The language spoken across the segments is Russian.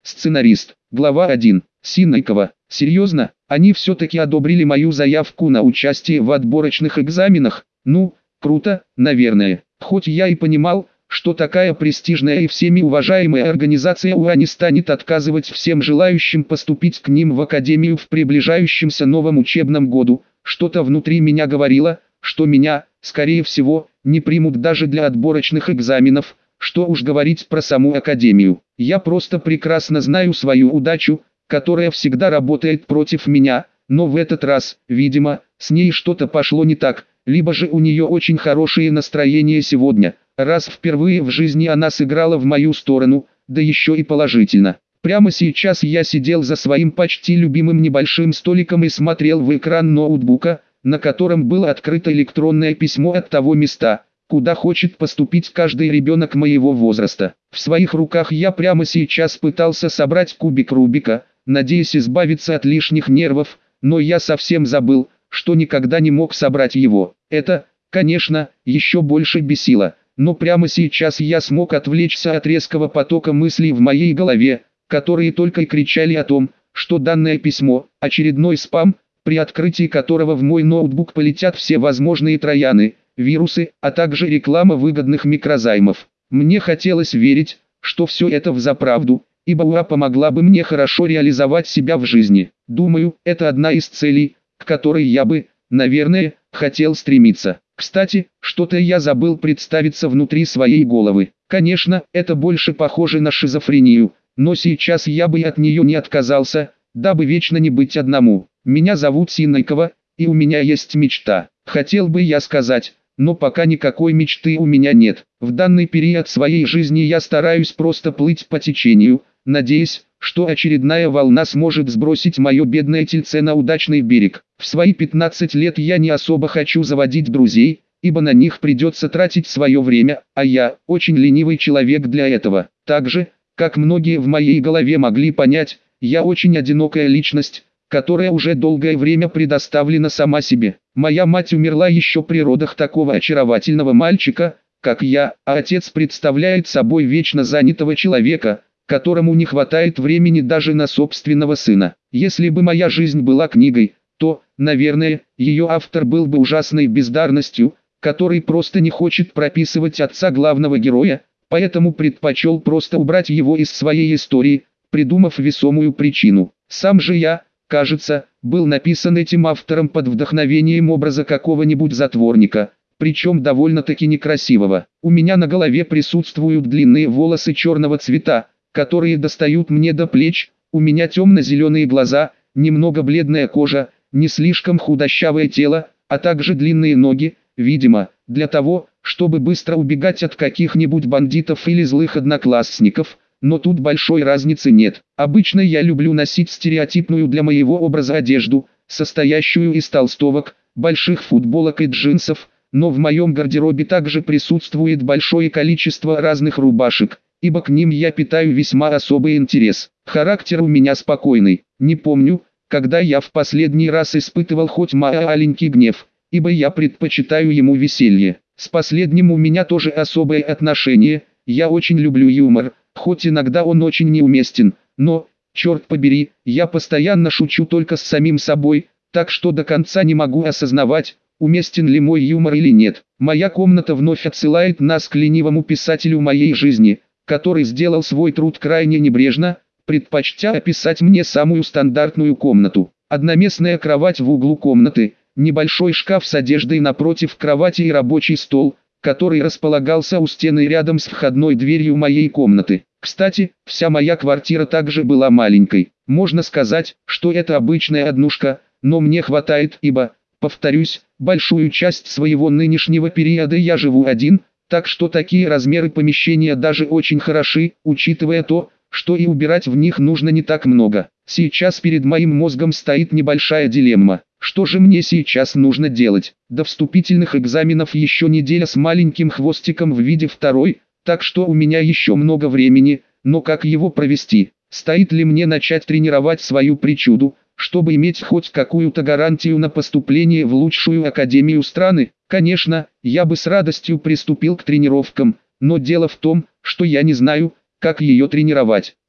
Сценарист. Глава 1. Синайкова. Серьезно? Они все-таки одобрили мою заявку на участие в отборочных экзаменах? Ну, круто, наверное. Хоть я и понимал, что такая престижная и всеми уважаемая организация УА не станет отказывать всем желающим поступить к ним в академию в приближающемся новом учебном году, что-то внутри меня говорило, что меня, скорее всего, не примут даже для отборочных экзаменов, что уж говорить про саму академию. Я просто прекрасно знаю свою удачу, которая всегда работает против меня, но в этот раз, видимо, с ней что-то пошло не так, либо же у нее очень хорошее настроение сегодня, раз впервые в жизни она сыграла в мою сторону, да еще и положительно. Прямо сейчас я сидел за своим почти любимым небольшим столиком и смотрел в экран ноутбука, на котором было открыто электронное письмо от того места, куда хочет поступить каждый ребенок моего возраста. В своих руках я прямо сейчас пытался собрать кубик Рубика, надеясь избавиться от лишних нервов, но я совсем забыл, что никогда не мог собрать его. Это, конечно, еще больше бесило, но прямо сейчас я смог отвлечься от резкого потока мыслей в моей голове, которые только и кричали о том, что данное письмо – очередной спам, при открытии которого в мой ноутбук полетят все возможные трояны, вирусы, а также реклама выгодных микрозаймов. Мне хотелось верить, что все это взаправду, ибо УА помогла бы мне хорошо реализовать себя в жизни. Думаю, это одна из целей, к которой я бы, наверное, хотел стремиться. Кстати, что-то я забыл представиться внутри своей головы. Конечно, это больше похоже на шизофрению, но сейчас я бы от нее не отказался, дабы вечно не быть одному. Меня зовут Синайкова, и у меня есть мечта. Хотел бы я сказать, но пока никакой мечты у меня нет. В данный период своей жизни я стараюсь просто плыть по течению, надеясь, что очередная волна сможет сбросить мое бедное тельце на удачный берег. В свои 15 лет я не особо хочу заводить друзей, ибо на них придется тратить свое время, а я очень ленивый человек для этого. Так же, как многие в моей голове могли понять, я очень одинокая личность, которая уже долгое время предоставлена сама себе. Моя мать умерла еще при родах такого очаровательного мальчика, как я, а отец представляет собой вечно занятого человека, которому не хватает времени даже на собственного сына. Если бы моя жизнь была книгой, то, наверное, ее автор был бы ужасной бездарностью, который просто не хочет прописывать отца главного героя, поэтому предпочел просто убрать его из своей истории, придумав весомую причину. Сам же я, кажется, был написан этим автором под вдохновением образа какого-нибудь затворника, причем довольно-таки некрасивого. У меня на голове присутствуют длинные волосы черного цвета, которые достают мне до плеч, у меня темно-зеленые глаза, немного бледная кожа, не слишком худощавое тело, а также длинные ноги, видимо, для того, чтобы быстро убегать от каких-нибудь бандитов или злых одноклассников, но тут большой разницы нет. Обычно я люблю носить стереотипную для моего образа одежду, состоящую из толстовок, больших футболок и джинсов, но в моем гардеробе также присутствует большое количество разных рубашек, ибо к ним я питаю весьма особый интерес. Характер у меня спокойный, не помню, когда я в последний раз испытывал хоть маленький гнев, ибо я предпочитаю ему веселье. С последним у меня тоже особое отношение, я очень люблю юмор, хоть иногда он очень неуместен, но, черт побери, я постоянно шучу только с самим собой, так что до конца не могу осознавать, уместен ли мой юмор или нет. Моя комната вновь отсылает нас к ленивому писателю моей жизни, который сделал свой труд крайне небрежно, предпочтя описать мне самую стандартную комнату. Одноместная кровать в углу комнаты, небольшой шкаф с одеждой напротив кровати и рабочий стол, который располагался у стены рядом с входной дверью моей комнаты. Кстати, вся моя квартира также была маленькой. Можно сказать, что это обычная однушка, но мне хватает, ибо, повторюсь, большую часть своего нынешнего периода я живу один, так что такие размеры помещения даже очень хороши, учитывая то, что и убирать в них нужно не так много. Сейчас перед моим мозгом стоит небольшая дилемма. Что же мне сейчас нужно делать? До вступительных экзаменов еще неделя с маленьким хвостиком в виде второй, так что у меня еще много времени, но как его провести? Стоит ли мне начать тренировать свою причуду, чтобы иметь хоть какую-то гарантию на поступление в лучшую академию страны? Конечно, я бы с радостью приступил к тренировкам, но дело в том, что я не знаю, как ее тренировать.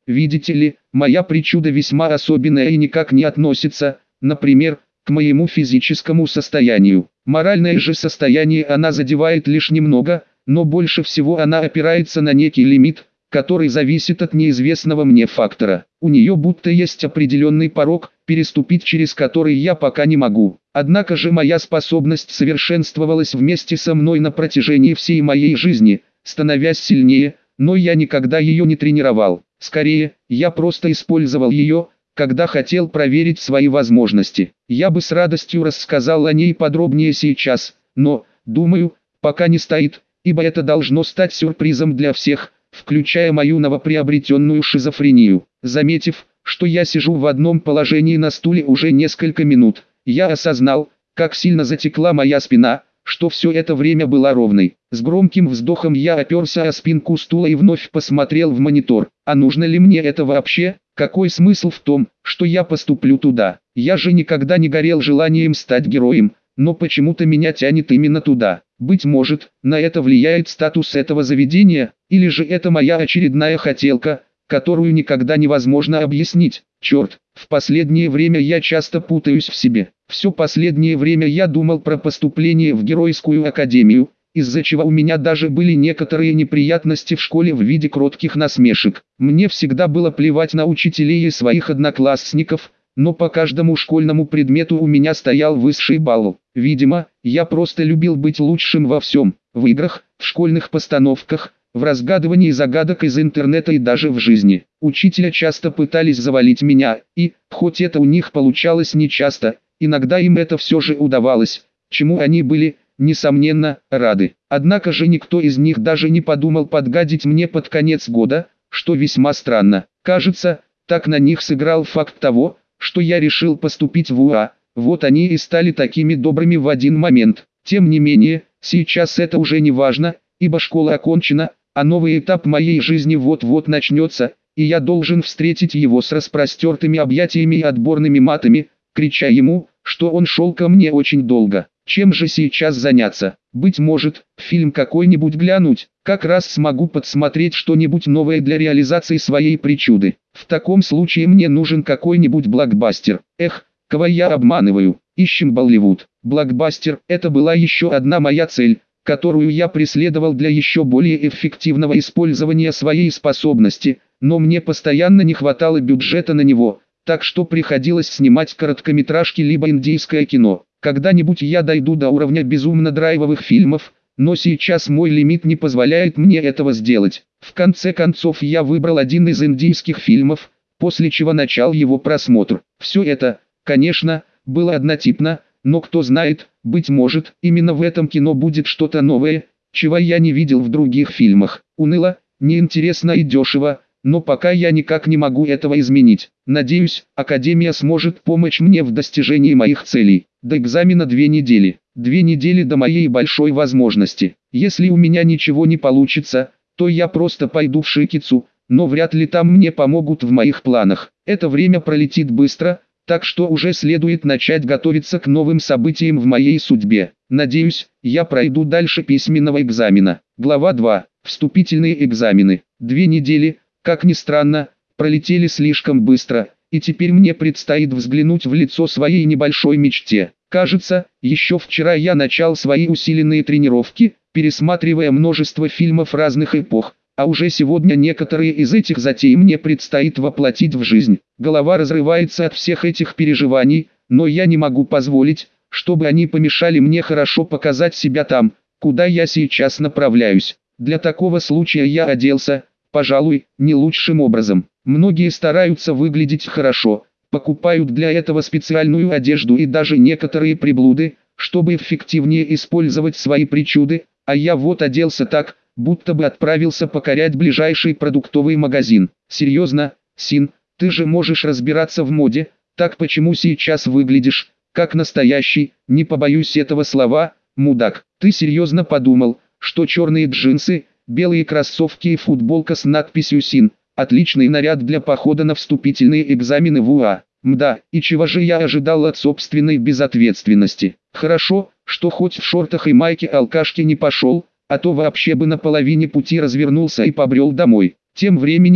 Видите ли, моя причуда весьма особенная и никак не относится, например, к моему физическому состоянию. Моральное же состояние она задевает лишь немного, но больше всего она опирается на некий лимит, который зависит от неизвестного мне фактора. У нее будто есть определенный порог, переступить через который я пока не могу. Однако же моя способность совершенствовалась вместе со мной на протяжении всей моей жизни, становясь сильнее, но я никогда ее не тренировал. Скорее, я просто использовал ее, когда хотел проверить свои возможности. Я бы с радостью рассказал о ней подробнее сейчас, но, думаю, пока не стоит, ибо это должно стать сюрпризом для всех, включая мою новоприобретенную шизофрению. Заметив, что я сижу в одном положении на стуле уже несколько минут, я осознал, как сильно затекла моя спина, что все это время была ровной. С громким вздохом я оперся о спинку стула и вновь посмотрел в монитор. А нужно ли мне это вообще? Какой смысл в том, что я поступлю туда? Я же никогда не горел желанием стать героем, но почему-то меня тянет именно туда. Быть может, на это влияет статус этого заведения, или же это моя очередная хотелка, которую никогда невозможно объяснить. Черт, в последнее время я часто путаюсь в себе. Все последнее время я думал про поступление в Геройскую академию, из-за чего у меня даже были некоторые неприятности в школе в виде кротких насмешек. Мне всегда было плевать на учителей и своих одноклассников, но по каждому школьному предмету у меня стоял высший балл. Видимо, я просто любил быть лучшим во всем, в играх, в школьных постановках, в разгадывании загадок из интернета и даже в жизни. Учителя часто пытались завалить меня, и, хоть это у них получалось нечасто, иногда им это все же удавалось, чему они были, несомненно, рады. Однако же никто из них даже не подумал подгадить мне под конец года, что весьма странно. Кажется, так на них сыграл факт того, что я решил поступить в УА, вот они и стали такими добрыми в один момент. Тем не менее, сейчас это уже не важно, ибо школа окончена, а новый этап моей жизни вот-вот начнется, и я должен встретить его с распростертыми объятиями и отборными матами, крича ему, что он шел ко мне очень долго. Чем же сейчас заняться? Быть может, фильм какой-нибудь глянуть, как раз смогу подсмотреть что-нибудь новое для реализации своей причуды. В таком случае мне нужен какой-нибудь блокбастер. Эх, кого я обманываю? Ищем Болливуд. Блокбастер – это была еще одна моя цель, которую я преследовал для еще более эффективного использования своей способности, но мне постоянно не хватало бюджета на него, так что приходилось снимать короткометражки либо индийское кино. Когда-нибудь я дойду до уровня безумно драйвовых фильмов, но сейчас мой лимит не позволяет мне этого сделать. В конце концов я выбрал один из индийских фильмов, после чего начал его просмотр. Все это, конечно, было однотипно, но кто знает, быть может, именно в этом кино будет что-то новое, чего я не видел в других фильмах. Уныло, неинтересно и дешево, но пока я никак не могу этого изменить. Надеюсь, Академия сможет помочь мне в достижении моих целей. До экзамена 2 недели. 2 недели до моей большой возможности. Если у меня ничего не получится, то я просто пойду в Шикицу, но вряд ли там мне помогут в моих планах. Это время пролетит быстро, так что уже следует начать готовиться к новым событиям в моей судьбе. Надеюсь, я пройду дальше письменного экзамена. Глава 2. Вступительные экзамены. 2 недели, как ни странно, пролетели слишком быстро, и теперь мне предстоит взглянуть в лицо своей небольшой мечте. Кажется, еще вчера я начал свои усиленные тренировки, пересматривая множество фильмов разных эпох, а уже сегодня некоторые из этих затей мне предстоит воплотить в жизнь. Голова разрывается от всех этих переживаний, но я не могу позволить, чтобы они помешали мне хорошо показать себя там, куда я сейчас направляюсь. Для такого случая я оделся, пожалуй, не лучшим образом. Многие стараются выглядеть хорошо, покупают для этого специальную одежду и даже некоторые приблуды, чтобы эффективнее использовать свои причуды, а я вот оделся так, будто бы отправился покорять ближайший продуктовый магазин. Серьезно, Син, ты же можешь разбираться в моде, так почему сейчас выглядишь, как настоящий, не побоюсь этого слова, мудак? Ты серьезно подумал, что черные джинсы, белые кроссовки и футболка с надписью «Син» – отличный наряд для похода на вступительные экзамены в УА? Мда, и чего же я ожидал от собственной безответственности? Хорошо, что хоть в шортах и майке алкашки не пошел, а то вообще бы на половине пути развернулся и побрел домой. Тем временем,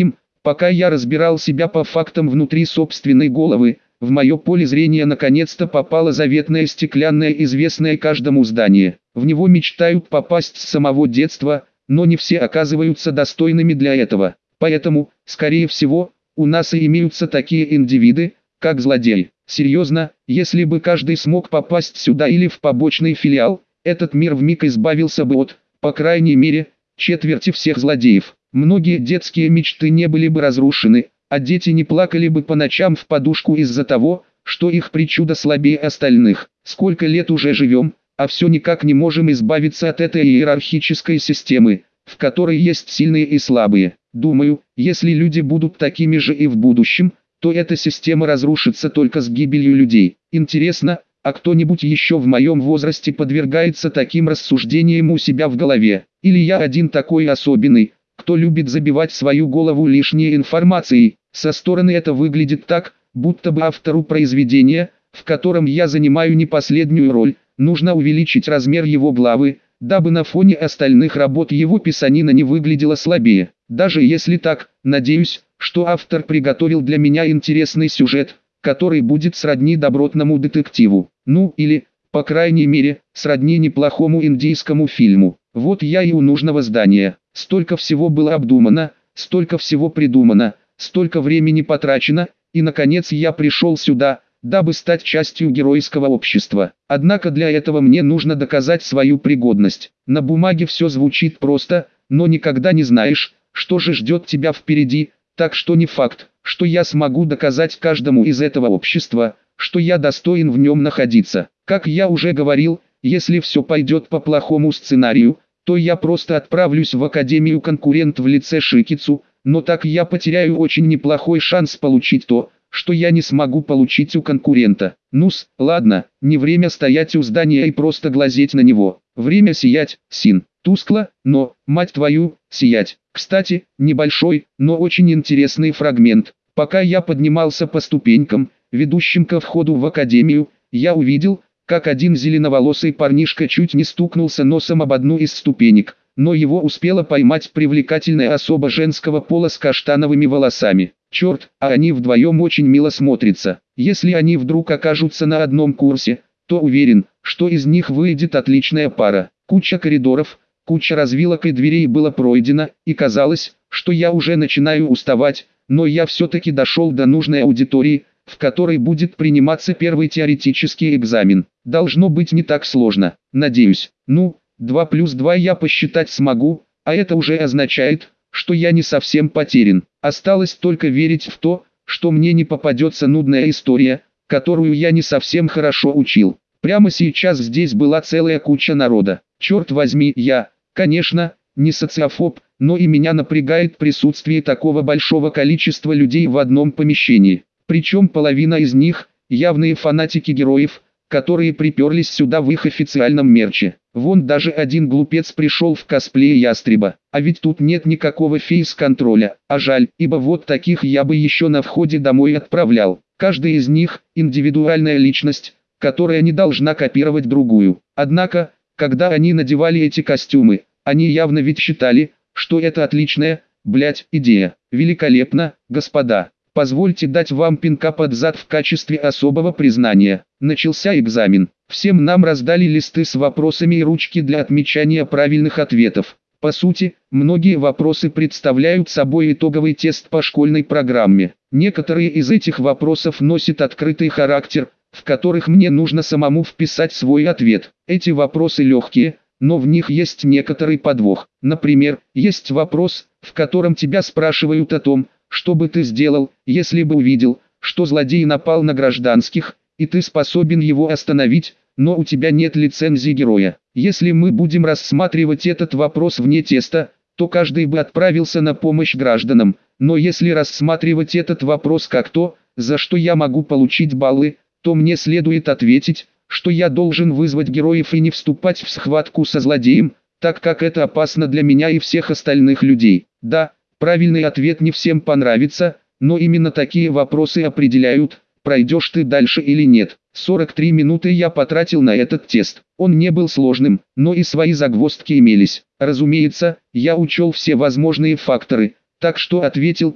Пока я разбирал себя по фактам внутри собственной головы, в мое поле зрения наконец-то попало заветное стеклянное известное каждому здание. В него мечтают попасть с самого детства, но не все оказываются достойными для этого. Поэтому, скорее всего, у нас и имеются такие индивиды, как злодеи. Серьезно, если бы каждый смог попасть сюда или в побочный филиал, этот мир вмиг избавился бы от, по крайней мере, четверти всех злодеев. Многие детские мечты не были бы разрушены, а дети не плакали бы по ночам в подушку из-за того, что их причуда слабее остальных. Сколько лет уже живем, а все никак не можем избавиться от этой иерархической системы, в которой есть сильные и слабые. Думаю, если люди будут такими же и в будущем, то эта система разрушится только с гибелью людей. Интересно, а кто-нибудь еще в моем возрасте подвергается таким рассуждениям у себя в голове? Или я один такой особенный, кто любит забивать свою голову лишней информацией? Со стороны это выглядит так, будто бы автору произведения, в котором я занимаю не последнюю роль, нужно увеличить размер его главы, дабы на фоне остальных работ его писанина не выглядела слабее. Даже если так, надеюсь, что автор приготовил для меня интересный сюжет, который будет сродни добротному детективу. Ну или, по крайней мере, сродни неплохому индийскому фильму. Вот я и у нужного здания. Столько всего было обдумано, столько всего придумано, столько времени потрачено, и наконец я пришел сюда, дабы стать частью геройского общества. Однако для этого мне нужно доказать свою пригодность. На бумаге все звучит просто, но никогда не знаешь, что же ждет тебя впереди, так что не факт, что я смогу доказать каждому из этого общества, что я достоин в нем находиться. Как я уже говорил, если все пойдет по плохому сценарию, то я просто отправлюсь в академию конкурент в лице Шикицу, но так я потеряю очень неплохой шанс получить то, что я не смогу получить у конкурента. Ну-с, ладно, не время стоять у здания и просто глазеть на него. Время сиять, Син. Тускло, но, мать твою, сиять. Кстати, небольшой, но очень интересный фрагмент. Пока я поднимался по ступенькам, ведущим ко входу в академию, я увидел, как один зеленоволосый парнишка чуть не стукнулся носом об одну из ступенек, но его успела поймать привлекательная особа женского пола с каштановыми волосами. Черт, а они вдвоем очень мило смотрятся. Если они вдруг окажутся на одном курсе, то уверен, что из них выйдет отличная пара. Куча коридоров, куча развилок и дверей было пройдено, и казалось, что я уже начинаю уставать, но я все-таки дошел до нужной аудитории, в которой будет приниматься первый теоретический экзамен. Должно быть не так сложно, надеюсь. Ну, 2 плюс 2 я посчитать смогу, а это уже означает, что я не совсем потерян. Осталось только верить в то, что мне не попадется нудная история, которую я не совсем хорошо учил. Прямо сейчас здесь была целая куча народа. Черт возьми, я, конечно, не социофоб, но и меня напрягает присутствие такого большого количества людей в одном помещении. Причем половина из них – явные фанатики героев, которые приперлись сюда в их официальном мерче. Вон даже один глупец пришел в косплее ястреба. А ведь тут нет никакого фейс-контроля. А жаль, ибо вот таких я бы еще на входе домой отправлял. Каждый из них – индивидуальная личность, которая не должна копировать другую. Однако, когда они надевали эти костюмы, они явно ведь считали, что это отличная, идея. Великолепно, господа. Позвольте дать вам пинка под зад в качестве особого признания. Начался экзамен. Всем нам раздали листы с вопросами и ручки для отмечания правильных ответов. По сути, многие вопросы представляют собой итоговый тест по школьной программе. Некоторые из этих вопросов носят открытый характер, в которых мне нужно самому вписать свой ответ. Эти вопросы легкие, но в них есть некоторый подвох. Например, есть вопрос, в котором тебя спрашивают о том, что бы ты сделал, если бы увидел, что злодей напал на гражданских, и ты способен его остановить, но у тебя нет лицензии героя. Если мы будем рассматривать этот вопрос вне теста, то каждый бы отправился на помощь гражданам, но если рассматривать этот вопрос как то, за что я могу получить баллы, то мне следует ответить, что я должен вызвать героев и не вступать в схватку со злодеем, так как это опасно для меня и всех остальных людей. Да, правильный ответ не всем понравится, но именно такие вопросы определяют, пройдешь ты дальше или нет. 43 минуты я потратил на этот тест. Он не был сложным, но и свои загвоздки имелись. Разумеется, я учел все возможные факторы, так что ответил так,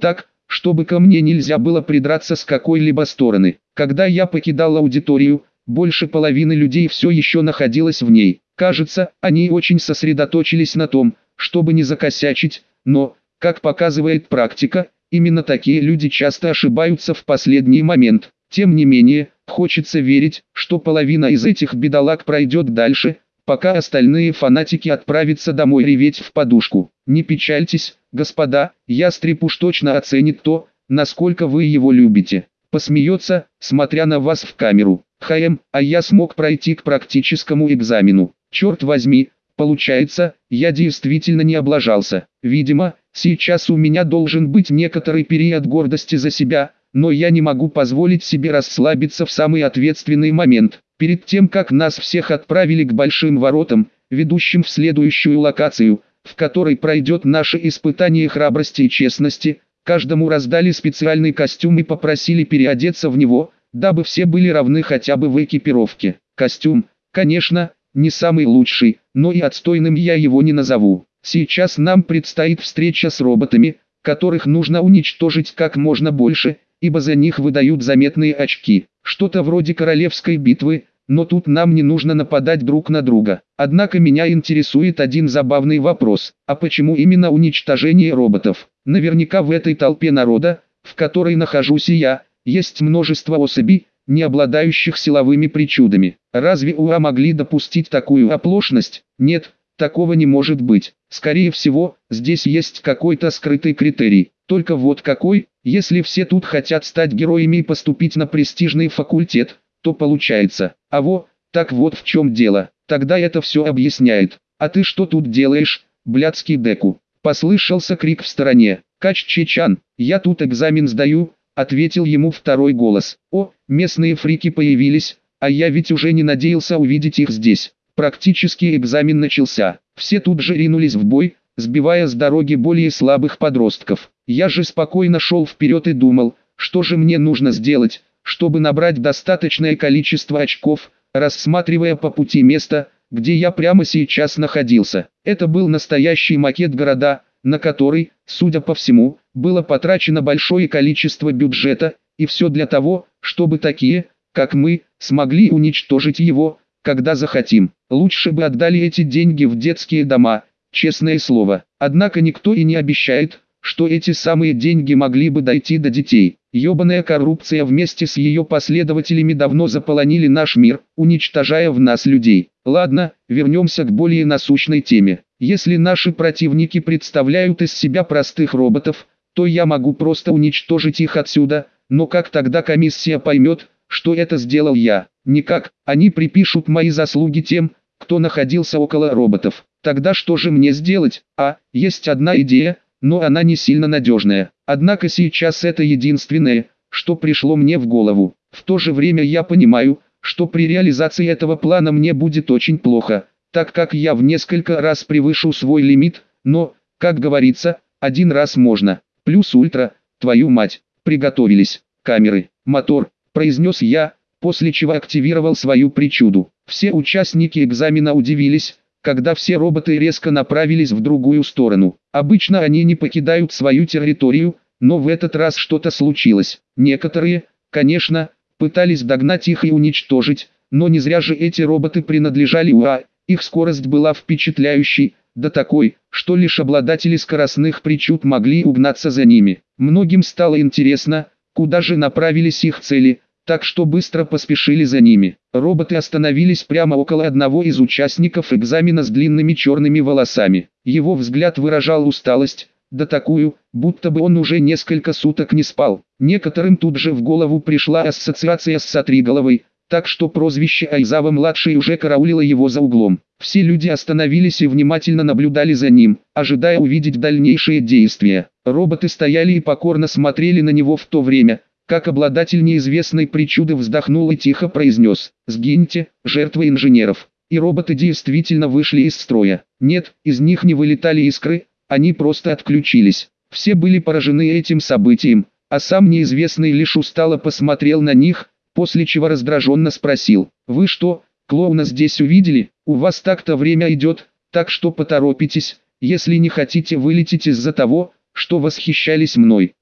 чтобы ко мне нельзя было придраться с какой-либо стороны. Когда я покидал аудиторию, больше половины людей все еще находилось в ней. Кажется, они очень сосредоточились на том, чтобы не закосячить, но, как показывает практика, именно такие люди часто ошибаются в последний момент. Тем не менее, хочется верить, что половина из этих бедолаг пройдет дальше, пока остальные фанатики отправятся домой реветь в подушку. Не печальтесь, господа, ястреб уж точно оценит то, насколько вы его любите. Посмеется, смотря на вас в камеру. А я смог пройти к практическому экзамену. Черт возьми, получается, я действительно не облажался. Видимо, сейчас у меня должен быть некоторый период гордости за себя, но я не могу позволить себе расслабиться в самый ответственный момент. Перед тем, как нас всех отправили к большим воротам, ведущим в следующую локацию, в которой пройдет наше испытание храбрости и честности, каждому раздали специальный костюм и попросили переодеться в него, дабы все были равны хотя бы в экипировке. Костюм, конечно, не самый лучший, но и отстойным я его не назову. Сейчас нам предстоит встреча с роботами, которых нужно уничтожить как можно больше, ибо за них выдают заметные очки. Что-то вроде королевской битвы, но тут нам не нужно нападать друг на друга. Однако меня интересует один забавный вопрос. А почему именно уничтожение роботов? Наверняка в этой толпе народа, в которой нахожусь и я, есть множество особей, не обладающих силовыми причудами. Разве УА могли допустить такую оплошность? Нет, такого не может быть. Скорее всего, здесь есть какой-то скрытый критерий. Только вот какой? Если все тут хотят стать героями и поступить на престижный факультет, то получается. Так вот в чем дело. Тогда это все объясняет. А ты что тут делаешь, блядский Деку? Послышался крик в стороне. Кач-Чечан, я тут экзамен сдаю, ответил ему второй голос. О, местные фрики появились, а я ведь уже не надеялся увидеть их здесь. Практически экзамен начался. Все тут же ринулись в бой, сбивая с дороги более слабых подростков. Я же спокойно шел вперед и думал, что же мне нужно сделать, чтобы набрать достаточное количество очков, рассматривая по пути место, где я прямо сейчас находился. Это был настоящий макет города, на который, судя по всему, было потрачено большое количество бюджета, и все для того, чтобы такие, как мы, смогли уничтожить его, когда захотим. Лучше бы отдали эти деньги в детские дома, честное слово. Однако никто и не обещает, что эти самые деньги могли бы дойти до детей. Ёбаная коррупция вместе с ее последователями давно заполонили наш мир, уничтожая в нас людей. Ладно, вернемся к более насущной теме. Если наши противники представляют из себя простых роботов, то я могу просто уничтожить их отсюда, но как тогда комиссия поймет, что это сделал я? Никак, они припишут мои заслуги тем, кто находился около роботов. Тогда что же мне сделать? Есть одна идея, но она не сильно надежная. Однако сейчас это единственное, что пришло мне в голову. В то же время я понимаю, что при реализации этого плана мне будет очень плохо, так как я в несколько раз превышу свой лимит, но, как говорится, один раз можно. Плюс ультра, твою мать, приготовились, камеры, мотор, произнес я, после чего активировал свою причуду. Все участники экзамена удивились, когда все роботы резко направились в другую сторону. Обычно они не покидают свою территорию, но в этот раз что-то случилось. Некоторые, конечно, пытались догнать их и уничтожить, но не зря же эти роботы принадлежали УА, их скорость была впечатляющей, да такой, что лишь обладатели скоростных причуд могли угнаться за ними. Многим стало интересно, куда же направились их цели, так что быстро поспешили за ними. Роботы остановились прямо около одного из участников экзамена с длинными черными волосами. Его взгляд выражал усталость, да такую, будто бы он уже несколько суток не спал. Некоторым тут же в голову пришла ассоциация с Сатриголовой, так что прозвище Айзава-младший уже караулило его за углом. Все люди остановились и внимательно наблюдали за ним, ожидая увидеть дальнейшие действия. Роботы стояли и покорно смотрели на него в то время, как обладатель неизвестной причуды вздохнул и тихо произнес: «Сгиньте, жертвы инженеров». И роботы действительно вышли из строя. Нет, из них не вылетали искры, они просто отключились. Все были поражены этим событием, а сам неизвестный лишь устало посмотрел на них, после чего раздраженно спросил: «Вы что, клоуна здесь увидели? У вас так-то время идет, так что поторопитесь, если не хотите вылететь из-за того, что восхищались мной».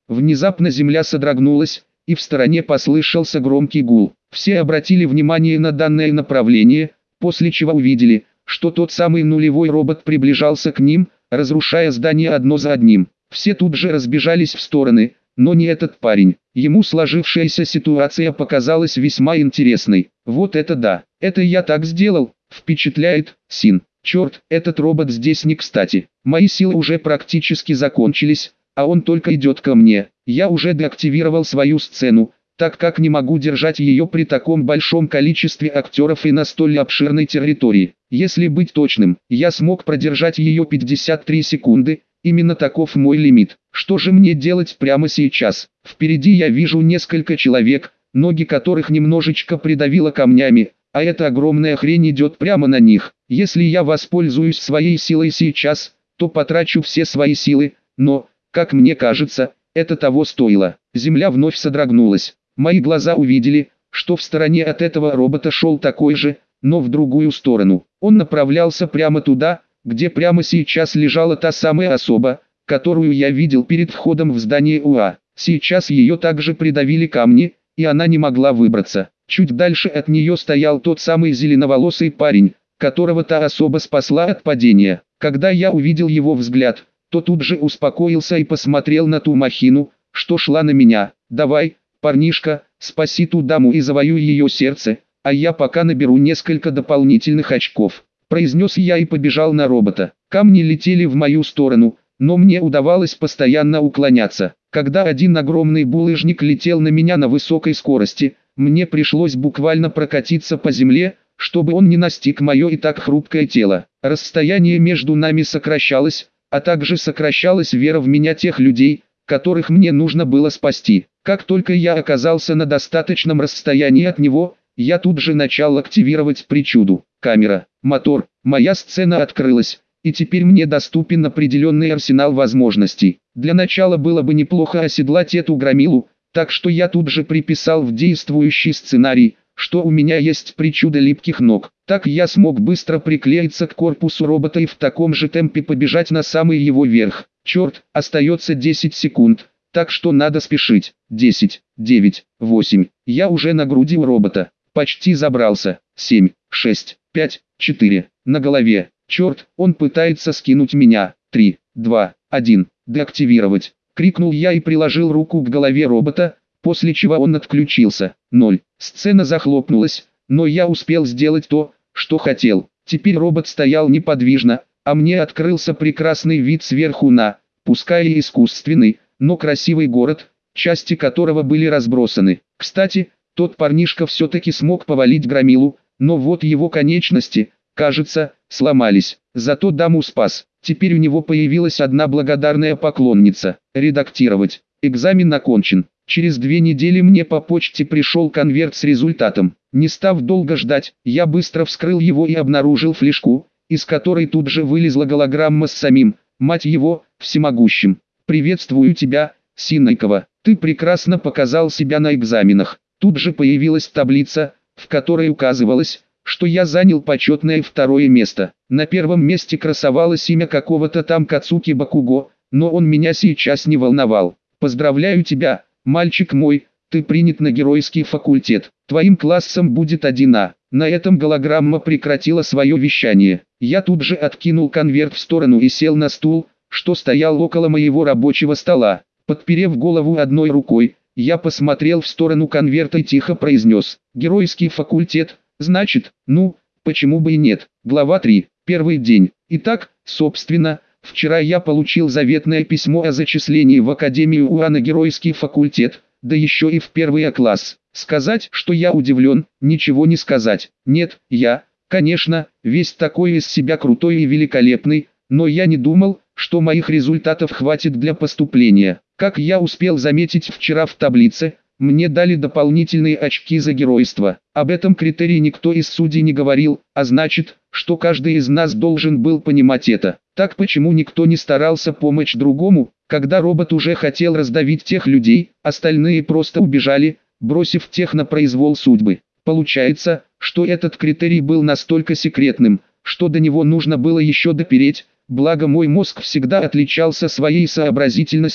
Внезапно земля содрогнулась, и в стороне послышался громкий гул. Все обратили внимание на данное направление, после чего увидели, что тот самый нулевой робот приближался к ним, разрушая здания одно за одним. Все тут же разбежались в стороны, но не этот парень. Ему сложившаяся ситуация показалась весьма интересной. Вот это да, это я так сделал, впечатляет, Син. Черт, этот робот здесь не кстати. Мои силы уже практически закончились, а он только идет ко мне. Я уже деактивировал свою сцену, так как не могу держать ее при таком большом количестве актеров и на столь обширной территории. Если быть точным, я смог продержать ее 53 секунды, именно таков мой лимит. Что же мне делать прямо сейчас? Впереди я вижу несколько человек, ноги которых немножечко придавило камнями, а эта огромная хрень идет прямо на них. Если я воспользуюсь своей силой сейчас, то потрачу все свои силы, но, как мне кажется, это того стоило. Земля вновь содрогнулась. Мои глаза увидели, что в стороне от этого робота шел такой же, но в другую сторону. Он направлялся прямо туда, где прямо сейчас лежала та самая особа, которую я видел перед входом в здание УА. Сейчас ее также придавили камни, и она не могла выбраться. Чуть дальше от нее стоял тот самый зеленоволосый парень, которого та особа спасла от падения. Когда я увидел его взгляд, то тут же успокоился и посмотрел на ту махину, что шла на меня. «Давай, парнишка, спаси ту даму и завоюй ее сердце, а я пока наберу несколько дополнительных очков», произнес я и побежал на робота. Камни летели в мою сторону, но мне удавалось постоянно уклоняться. Когда один огромный булыжник летел на меня на высокой скорости, мне пришлось буквально прокатиться по земле, чтобы он не настиг мое и так хрупкое тело. Расстояние между нами сокращалось, а также сокращалась вера в меня тех людей, которых мне нужно было спасти. Как только я оказался на достаточном расстоянии от него, я тут же начал активировать причуду. Камера, мотор, моя сцена открылась, и теперь мне доступен определенный арсенал возможностей. Для начала было бы неплохо оседлать эту громилу, так что я тут же приписал в действующий сценарий, что у меня есть причуда липких ног. Так я смог быстро приклеиться к корпусу робота и в таком же темпе побежать на самый его верх. Черт, остается 10 секунд, так что надо спешить. 10, 9, 8. Я уже на груди у робота. Почти забрался. 7, 6, 5, 4. На голове. Черт, он пытается скинуть меня. 3, 2, 1. Деактивировать. Крикнул я и приложил руку к голове робота, после чего он отключился. 0. Сцена захлопнулась, но я успел сделать то, что хотел. Теперь робот стоял неподвижно, а мне открылся прекрасный вид сверху на, пускай и искусственный, но красивый город, части которого были разбросаны. Кстати, тот парнишка все-таки смог повалить громилу, но вот его конечности, кажется, сломались. Зато даму спас. Теперь у него появилась одна благодарная поклонница. Редактировать. Экзамен окончен. Через 2 недели мне по почте пришел конверт с результатом. Не став долго ждать, я быстро вскрыл его и обнаружил флешку, из которой тут же вылезла голограмма с самим, мать его, всемогущим. «Приветствую тебя, Синайкова. Ты прекрасно показал себя на экзаменах». Тут же появилась таблица, в которой указывалось, что я занял почетное 2-е место. На 1-м месте красовалось имя какого-то там Кацуки Бакуго, но он меня сейчас не волновал. «Поздравляю тебя, мальчик мой, ты принят на геройский факультет. Твоим классом будет 1А». На этом голограмма прекратила свое вещание. Я тут же откинул конверт в сторону и сел на стул, что стоял около моего рабочего стола. Подперев голову одной рукой, я посмотрел в сторону конверта и тихо произнес: «Геройский факультет, значит, ну, почему бы и нет». Глава 3. Первый день. Итак, собственно, вчера я получил заветное письмо о зачислении в Академию УА на Геройский факультет, да еще и в 1 класс. Сказать, что я удивлен, ничего не сказать. Нет, я, конечно, весь такой из себя крутой и великолепный, но я не думал, что моих результатов хватит для поступления. Как я успел заметить вчера в таблице, мне дали дополнительные очки за геройство. Об этом критерии никто из судей не говорил, а значит, что каждый из нас должен был понимать это. Так почему никто не старался помочь другому, когда робот уже хотел раздавить тех людей, остальные просто убежали, бросив тех на произвол судьбы? Получается, что этот критерий был настолько секретным, что до него нужно было еще допереть, благо мой мозг всегда отличался своей сообразительностью,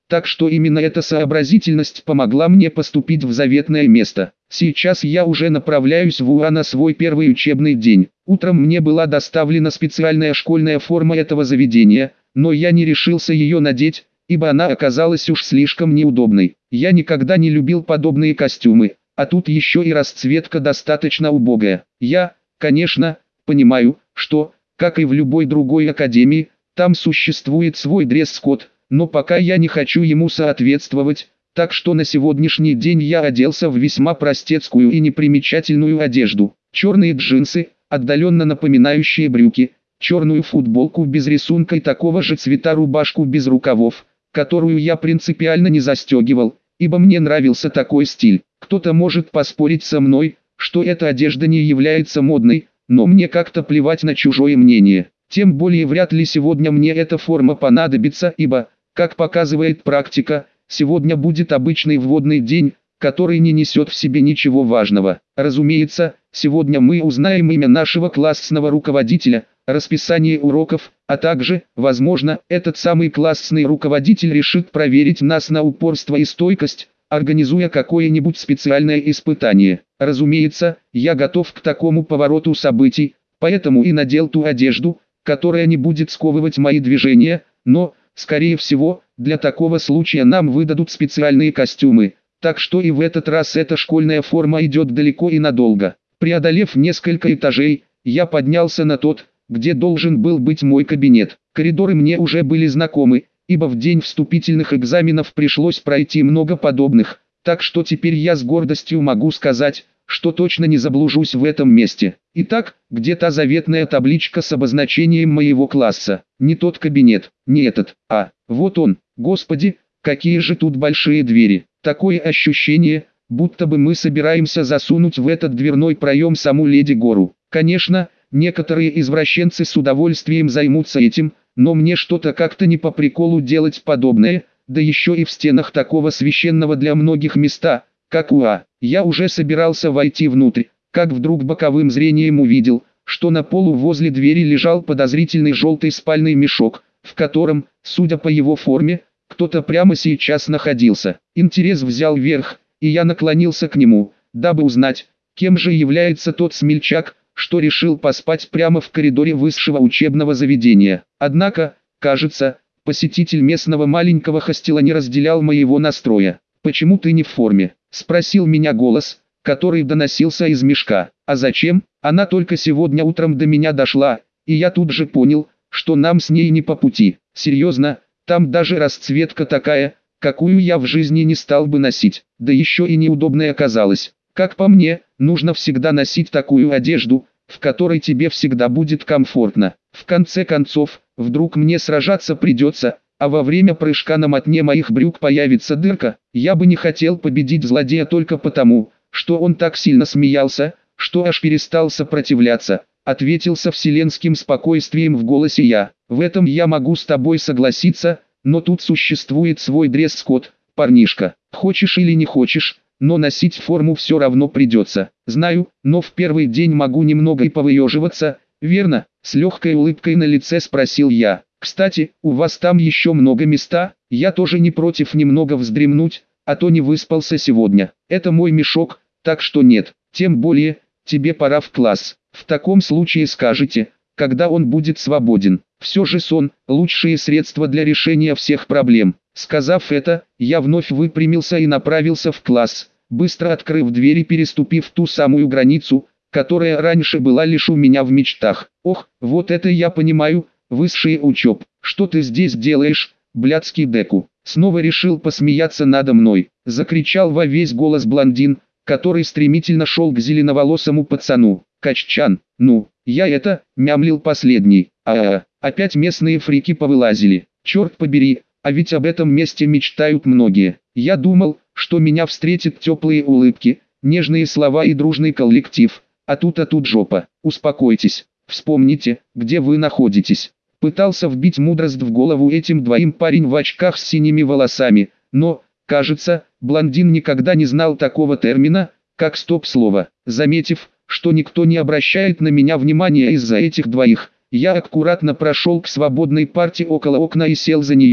так что именно эта сообразительность помогла мне поступить в заветное место. Сейчас я уже направляюсь в УА на свой первый учебный день. Утром мне была доставлена специальная школьная форма этого заведения, но я не решился ее надеть, ибо она оказалась уж слишком неудобной. Я никогда не любил подобные костюмы, а тут еще и расцветка достаточно убогая. Я, конечно, понимаю, что, как и в любой другой академии, там существует свой дресс-код, но пока я не хочу ему соответствовать, так что на сегодняшний день я оделся в весьма простецкую и непримечательную одежду. Черные джинсы, отдаленно напоминающие брюки, черную футболку без рисунка и такого же цвета рубашку без рукавов, которую я принципиально не застегивал, ибо мне нравился такой стиль. Кто-то может поспорить со мной, что эта одежда не является модной, но мне как-то плевать на чужое мнение. Тем более вряд ли сегодня мне эта форма понадобится, ибо, как показывает практика, сегодня будет обычный вводный день, который не несет в себе ничего важного. Разумеется, сегодня мы узнаем имя нашего классного руководителя, расписание уроков, а также, возможно, этот самый классный руководитель решит проверить нас на упорство и стойкость, организуя какое-нибудь специальное испытание. Разумеется, я готов к такому повороту событий, поэтому и надел ту одежду, которая не будет сковывать мои движения, но, скорее всего, для такого случая нам выдадут специальные костюмы, так что и в этот раз эта школьная форма идет далеко и надолго. Преодолев несколько этажей, я поднялся на тот, где должен был быть мой кабинет. Коридоры мне уже были знакомы, ибо в день вступительных экзаменов пришлось пройти много подобных, так что теперь я с гордостью могу сказать, что точно не заблужусь в этом месте. Итак, где та заветная табличка с обозначением моего класса? Не тот кабинет, не этот, а вот он. Господи, какие же тут большие двери. Такое ощущение, будто бы мы собираемся засунуть в этот дверной проем саму леди Гору. Конечно, некоторые извращенцы с удовольствием займутся этим, но мне что-то как-то не по приколу делать подобное, да еще и в стенах такого священного для многих места, как УА. Я уже собирался войти внутрь, как вдруг боковым зрением увидел, что на полу возле двери лежал подозрительный желтый спальный мешок, в котором, судя по его форме, кто-то прямо сейчас находился. Интерес взял верх, и я наклонился к нему, дабы узнать, кем же является тот смельчак, что решил поспать прямо в коридоре высшего учебного заведения. Однако, кажется, посетитель местного маленького хостела не разделял моего настроя. «Почему ты не в форме?» – спросил меня голос, который доносился из мешка. «А зачем?» Она только сегодня утром до меня дошла, и я тут же понял, что нам с ней не по пути. Серьезно, там даже расцветка такая, какую я в жизни не стал бы носить, да еще и неудобная оказалась. Как по мне, нужно всегда носить такую одежду, в которой тебе всегда будет комфортно. В конце концов, вдруг мне сражаться придется, а во время прыжка на мотне моих брюк появится дырка. Я бы не хотел победить злодея только потому, что он так сильно смеялся, что аж перестал сопротивляться, ответил со вселенским спокойствием в голосе я. В этом я могу с тобой согласиться, но тут существует свой дресс-код, парнишка. Хочешь или не хочешь, но носить форму все равно придется. Знаю, но в первый день могу немного и повыеживаться, верно? С легкой улыбкой на лице спросил я. Кстати, у вас там еще много места, я тоже не против немного вздремнуть, а то не выспался сегодня. Это мой мешок, так что нет, тем более, тебе пора в класс. В таком случае скажите, когда он будет свободен. Все же сон – лучшее средство для решения всех проблем. Сказав это, я вновь выпрямился и направился в класс, быстро открыв дверь и переступив ту самую границу, которая раньше была лишь у меня в мечтах. Ох, вот это я понимаю, высший учеб. Что ты здесь делаешь, блядский Деку? Снова решил посмеяться надо мной. Закричал во весь голос блондин, который стремительно шел к зеленоволосому пацану. Каччан, ну, я это, мямлил последний. Опять местные фрики повылазили. Черт побери, а ведь об этом месте мечтают многие. Я думал, что меня встретят теплые улыбки, нежные слова и дружный коллектив. А тут жопа. Успокойтесь, вспомните, где вы находитесь. Пытался вбить мудрость в голову этим двоим парень в очках с синими волосами, но, кажется, блондин никогда не знал такого термина, как стоп-слово. Заметив, что никто не обращает на меня внимания из-за этих двоих, я аккуратно прошел к свободной парте около окна и сел за нее,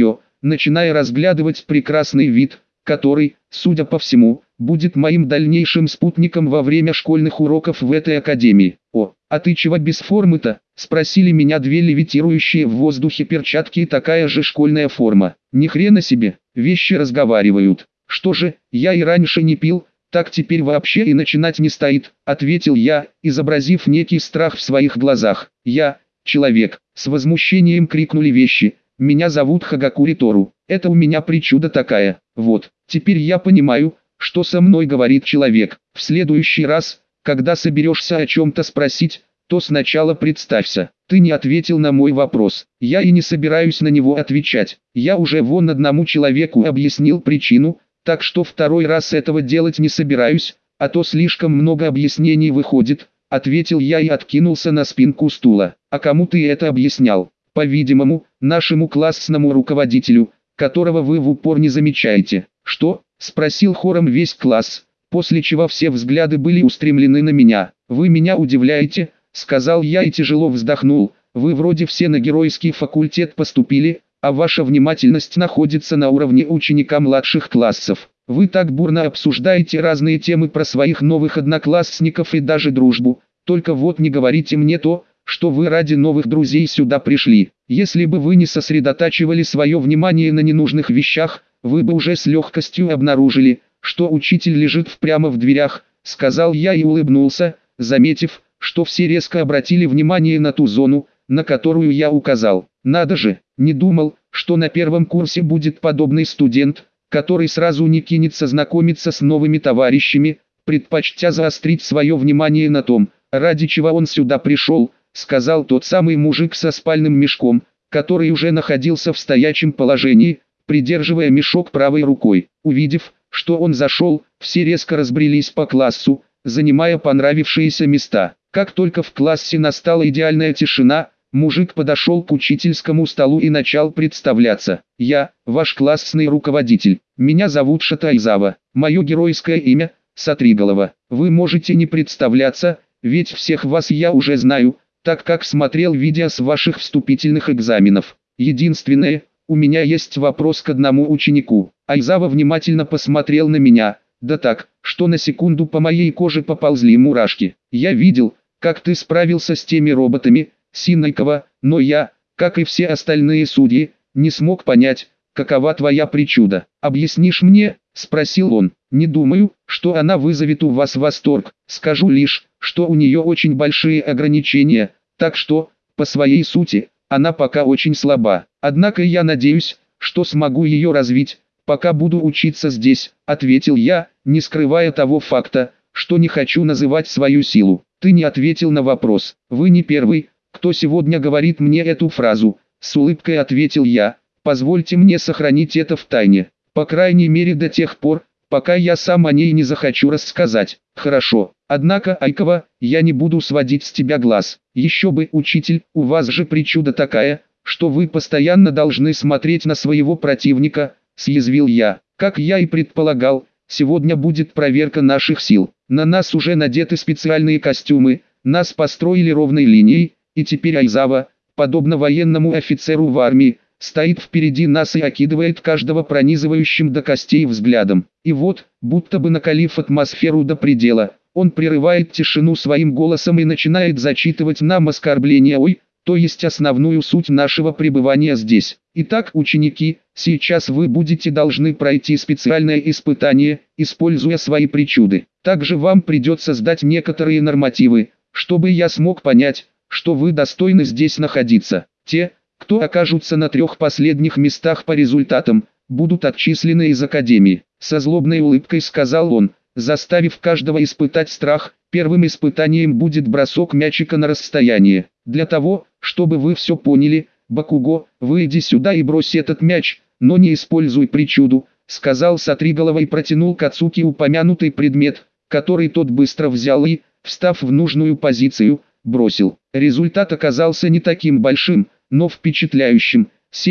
начиная разглядывать прекрасный вид, который, судя по всему, будет моим дальнейшим спутником во время школьных уроков в этой академии. «О, а ты чего без формы-то?» – спросили меня две левитирующие в воздухе перчатки и такая же школьная форма. Ни хрена себе, вещи разговаривают. «Что же, я и раньше не пил, так теперь вообще и начинать не стоит», – ответил я, изобразив некий страх в своих глазах. «Я, человек», – с возмущением крикнули вещи. «Меня зовут Хагакури Тору. Это у меня причуда такая. Вот, теперь я понимаю, что со мной говорит человек. В следующий раз, когда соберешься о чем-то спросить, то сначала представься. Ты не ответил на мой вопрос. Я и не собираюсь на него отвечать. Я уже вон одному человеку объяснил причину, так что второй раз этого делать не собираюсь, а то слишком много объяснений выходит», — ответил я и откинулся на спинку стула. «А кому ты это объяснял?» «По-видимому, нашему классному руководителю, которого вы в упор не замечаете». «Что?» – спросил хором весь класс, после чего все взгляды были устремлены на меня. «Вы меня удивляете», – сказал я и тяжело вздохнул. «Вы вроде все на геройский факультет поступили, а ваша внимательность находится на уровне ученика младших классов. Вы так бурно обсуждаете разные темы про своих новых одноклассников и даже дружбу, только вот не говорите мне то, что вы ради новых друзей сюда пришли. Если бы вы не сосредотачивали свое внимание на ненужных вещах, вы бы уже с легкостью обнаружили, что учитель лежит прямо в дверях», — сказал я и улыбнулся, заметив, что все резко обратили внимание на ту зону, на которую я указал. «Надо же, не думал, что на первом курсе будет подобный студент, который сразу не кинется знакомиться с новыми товарищами, предпочтя заострить свое внимание на том, ради чего он сюда пришел», — сказал тот самый мужик со спальным мешком, который уже находился в стоячем положении, придерживая мешок правой рукой. Увидев, что он зашел, все резко разбрелись по классу, занимая понравившиеся места. Как только в классе настала идеальная тишина, мужик подошел к учительскому столу и начал представляться. «Я, ваш классный руководитель. Меня зовут Шата Айзава. Мое геройское имя – Сатриголова. Вы можете не представляться, ведь всех вас я уже знаю, так как смотрел видео с ваших вступительных экзаменов. Единственное, у меня есть вопрос к одному ученику». Айзава внимательно посмотрел на меня, да так, что на секунду по моей коже поползли мурашки. «Я видел, как ты справился с теми роботами, Синайкова, но я, как и все остальные судьи, не смог понять, какова твоя причуда. Объяснишь мне?» – спросил он. «Не думаю, что она вызовет у вас восторг. Скажу лишь, что у нее очень большие ограничения, так что, по своей сути, она пока очень слаба. Однако я надеюсь, что смогу ее развить, пока буду учиться здесь», – ответил я, не скрывая того факта, что не хочу называть свою силу. «Ты не ответил на вопрос. Вы не первый, кто сегодня говорит мне эту фразу», – с улыбкой ответил я. «Позвольте мне сохранить это в тайне, по крайней мере до тех пор, пока я сам о ней не захочу рассказать». «Хорошо. Однако, Айкова, я не буду сводить с тебя глаз. Еще бы, учитель, у вас же причуда такая, что вы постоянно должны смотреть на своего противника», – съязвил я. «Как я и предполагал, сегодня будет проверка наших сил. На нас уже надеты специальные костюмы, нас построили ровной линией, и теперь Айзава, подобно военному офицеру в армии, стоит впереди нас и окидывает каждого пронизывающим до костей взглядом. И вот, будто бы накалив атмосферу до предела, он прерывает тишину своим голосом и начинает зачитывать нам оскорбления, то есть основную суть нашего пребывания здесь. Итак, ученики, сейчас вы будете должны пройти специальное испытание, используя свои причуды. Также вам придется сдать некоторые нормативы, чтобы я смог понять, что вы достойны здесь находиться. Те, кто окажутся на 3 последних местах по результатам, будут отчислены из академии. Со злобной улыбкой сказал он, заставив каждого испытать страх. Первым испытанием будет бросок мячика на расстояние. Для того, чтобы вы все поняли, Бакуго, выйди сюда и брось этот мяч, но не используй причуду, сказал Сатриголова и протянул Кацуки упомянутый предмет, который тот быстро взял и, встав в нужную позицию, бросил. Результат оказался не таким большим, но впечатляющим.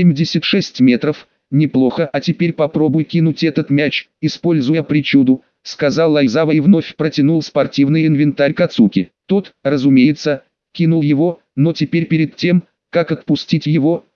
76 метров, неплохо, а теперь попробуй кинуть этот мяч, используя причуду, сказал Айзава и вновь протянул спортивный инвентарь Кацуки. Тот, разумеется, кинул его, но теперь перед тем, как отпустить его,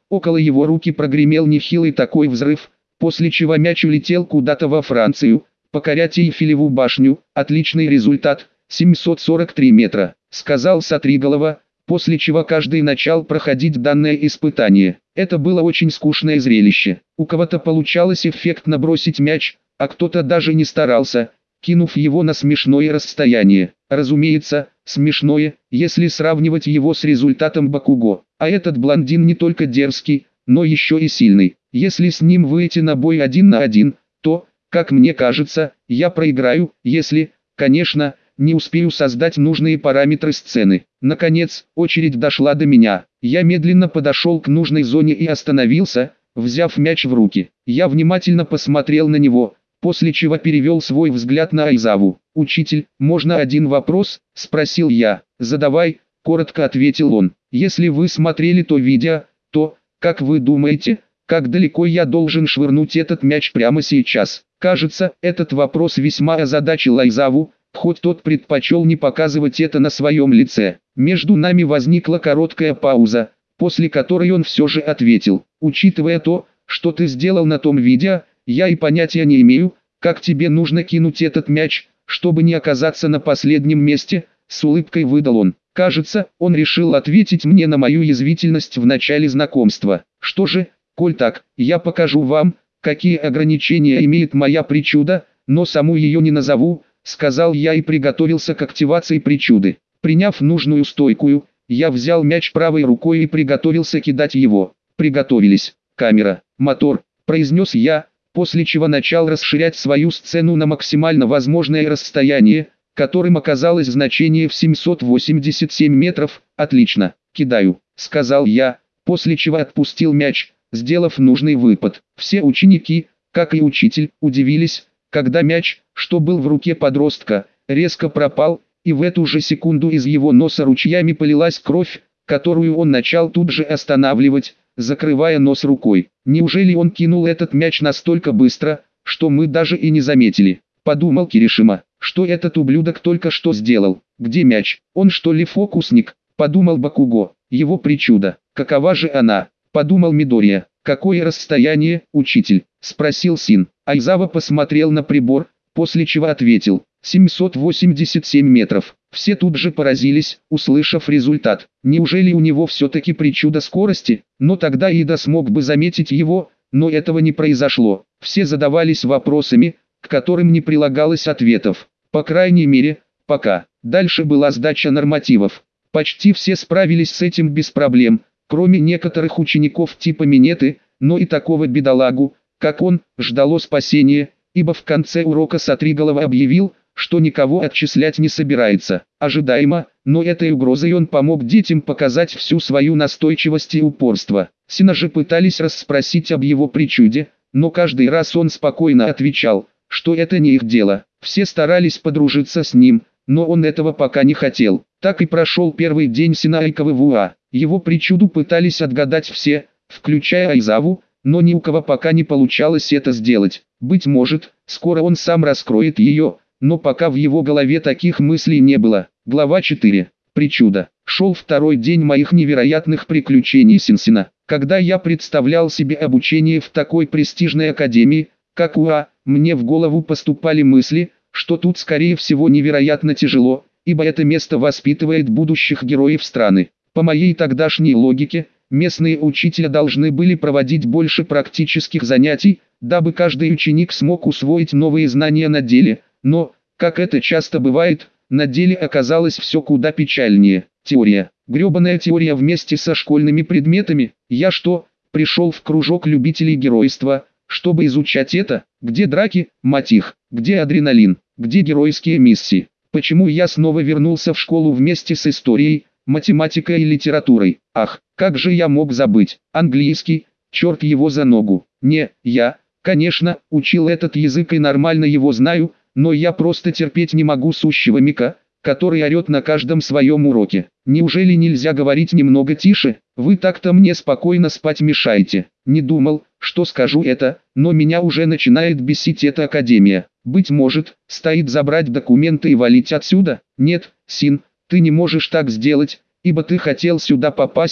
около его руки прогремел нехилый такой взрыв, после чего мяч улетел куда-то во Францию, покорять Эйфелеву башню. Отличный результат, 743 метра, сказал Сатриголова, после чего каждый начал проходить данное испытание. Это было очень скучное зрелище. У кого-то получалось эффектно бросить мяч, а кто-то даже не старался, кинув его на смешное расстояние. Разумеется, смешное, если сравнивать его с результатом Бакуго. А этот блондин не только дерзкий, но еще и сильный. Если с ним выйти на бой 1 на 1, то, как мне кажется, я проиграю, если, конечно, не успею создать нужные параметры сцены. Наконец, очередь дошла до меня. Я медленно подошел к нужной зоне и остановился, взяв мяч в руки. Я внимательно посмотрел на него, после чего перевел свой взгляд на Айзаву. «Учитель, можно один вопрос?» – спросил я. «Задавай», – коротко ответил он. «Если вы смотрели то видео, то, как вы думаете, как далеко я должен швырнуть этот мяч прямо сейчас?» Кажется, этот вопрос весьма озадачил Айзаву, хоть тот предпочел не показывать это на своем лице. Между нами возникла короткая пауза, после которой он все же ответил: «Учитывая то, что ты сделал на том видео, я и понятия не имею, как тебе нужно кинуть этот мяч, чтобы не оказаться на последнем месте», — с улыбкой выдал он. Кажется, он решил ответить мне на мою язвительность в начале знакомства. «Что же, коль так, я покажу вам, какие ограничения имеет моя причуда, но саму ее не назову», — сказал я и приготовился к активации причуды. Приняв нужную стойкую, я взял мяч правой рукой и приготовился кидать его. «Приготовились. Камера, мотор», — произнес я, после чего начал расширять свою сцену на максимально возможное расстояние, которым оказалось значение в 787 метров. «Отлично, кидаю», — сказал я, после чего отпустил мяч, сделав нужный выпад. Все ученики, как и учитель, удивились, когда мяч, что был в руке подростка, резко пропал, и в эту же секунду из его носа ручьями полилась кровь, которую он начал тут же останавливать, закрывая нос рукой. Неужели он кинул этот мяч настолько быстро, что мы даже и не заметили? Подумал Киришима, что этот ублюдок только что сделал. Где мяч? Он что ли фокусник? Подумал Бакуго. Его причуда. Какова же она? Подумал Мидория. Какое расстояние, учитель? Спросил Син. Айзава посмотрел на прибор, после чего ответил: 787 метров. Все тут же поразились, услышав результат. Неужели у него все-таки причуда скорости? Но тогда Ида смог бы заметить его, но этого не произошло. Все задавались вопросами, к которым не прилагалось ответов. По крайней мере, пока. Дальше была сдача нормативов. Почти все справились с этим без проблем, кроме некоторых учеников типа Минеты, но и такого бедолагу, как он, ждало спасения, ибо в конце урока Сатриголова объявил, что никого отчислять не собирается. Ожидаемо, но этой угрозой он помог детям показать всю свою настойчивость и упорство. Сина же пытались расспросить об его причуде, но каждый раз он спокойно отвечал, что это не их дело. Все старались подружиться с ним, но он этого пока не хотел. Так и прошел первый день Синайковы в УА. Его причуду пытались отгадать все, включая Айзаву, но ни у кого пока не получалось это сделать. Быть может, скоро он сам раскроет ее, но пока в его голове таких мыслей не было. Глава 4. Причуда. Шел второй день моих невероятных приключений Синсина. Когда я представлял себе обучение в такой престижной академии, как УА, мне в голову поступали мысли, что тут скорее всего невероятно тяжело, ибо это место воспитывает будущих героев страны. По моей тогдашней логике, местные учителя должны были проводить больше практических занятий, дабы каждый ученик смог усвоить новые знания на деле, но, как это часто бывает, на деле оказалось все куда печальнее. Теория. Гребаная теория вместе со школьными предметами. Я что, пришел в кружок любителей геройства, чтобы изучать это? Где драки, мать их? Где адреналин? Где геройские миссии? Почему я снова вернулся в школу вместе с историей, математикой и литературой? Ах, как же я мог забыть? Английский, черт его за ногу. Не, я, конечно, учил этот язык и нормально его знаю, но я просто терпеть не могу сущего Мика, который орет на каждом своем уроке. Неужели нельзя говорить немного тише? Вы так-то мне спокойно спать мешаете. Не думал, что скажу это, но меня уже начинает бесить эта академия. Быть может, стоит забрать документы и валить отсюда? Нет, Син, ты не можешь так сделать, ибо ты хотел сюда попасть,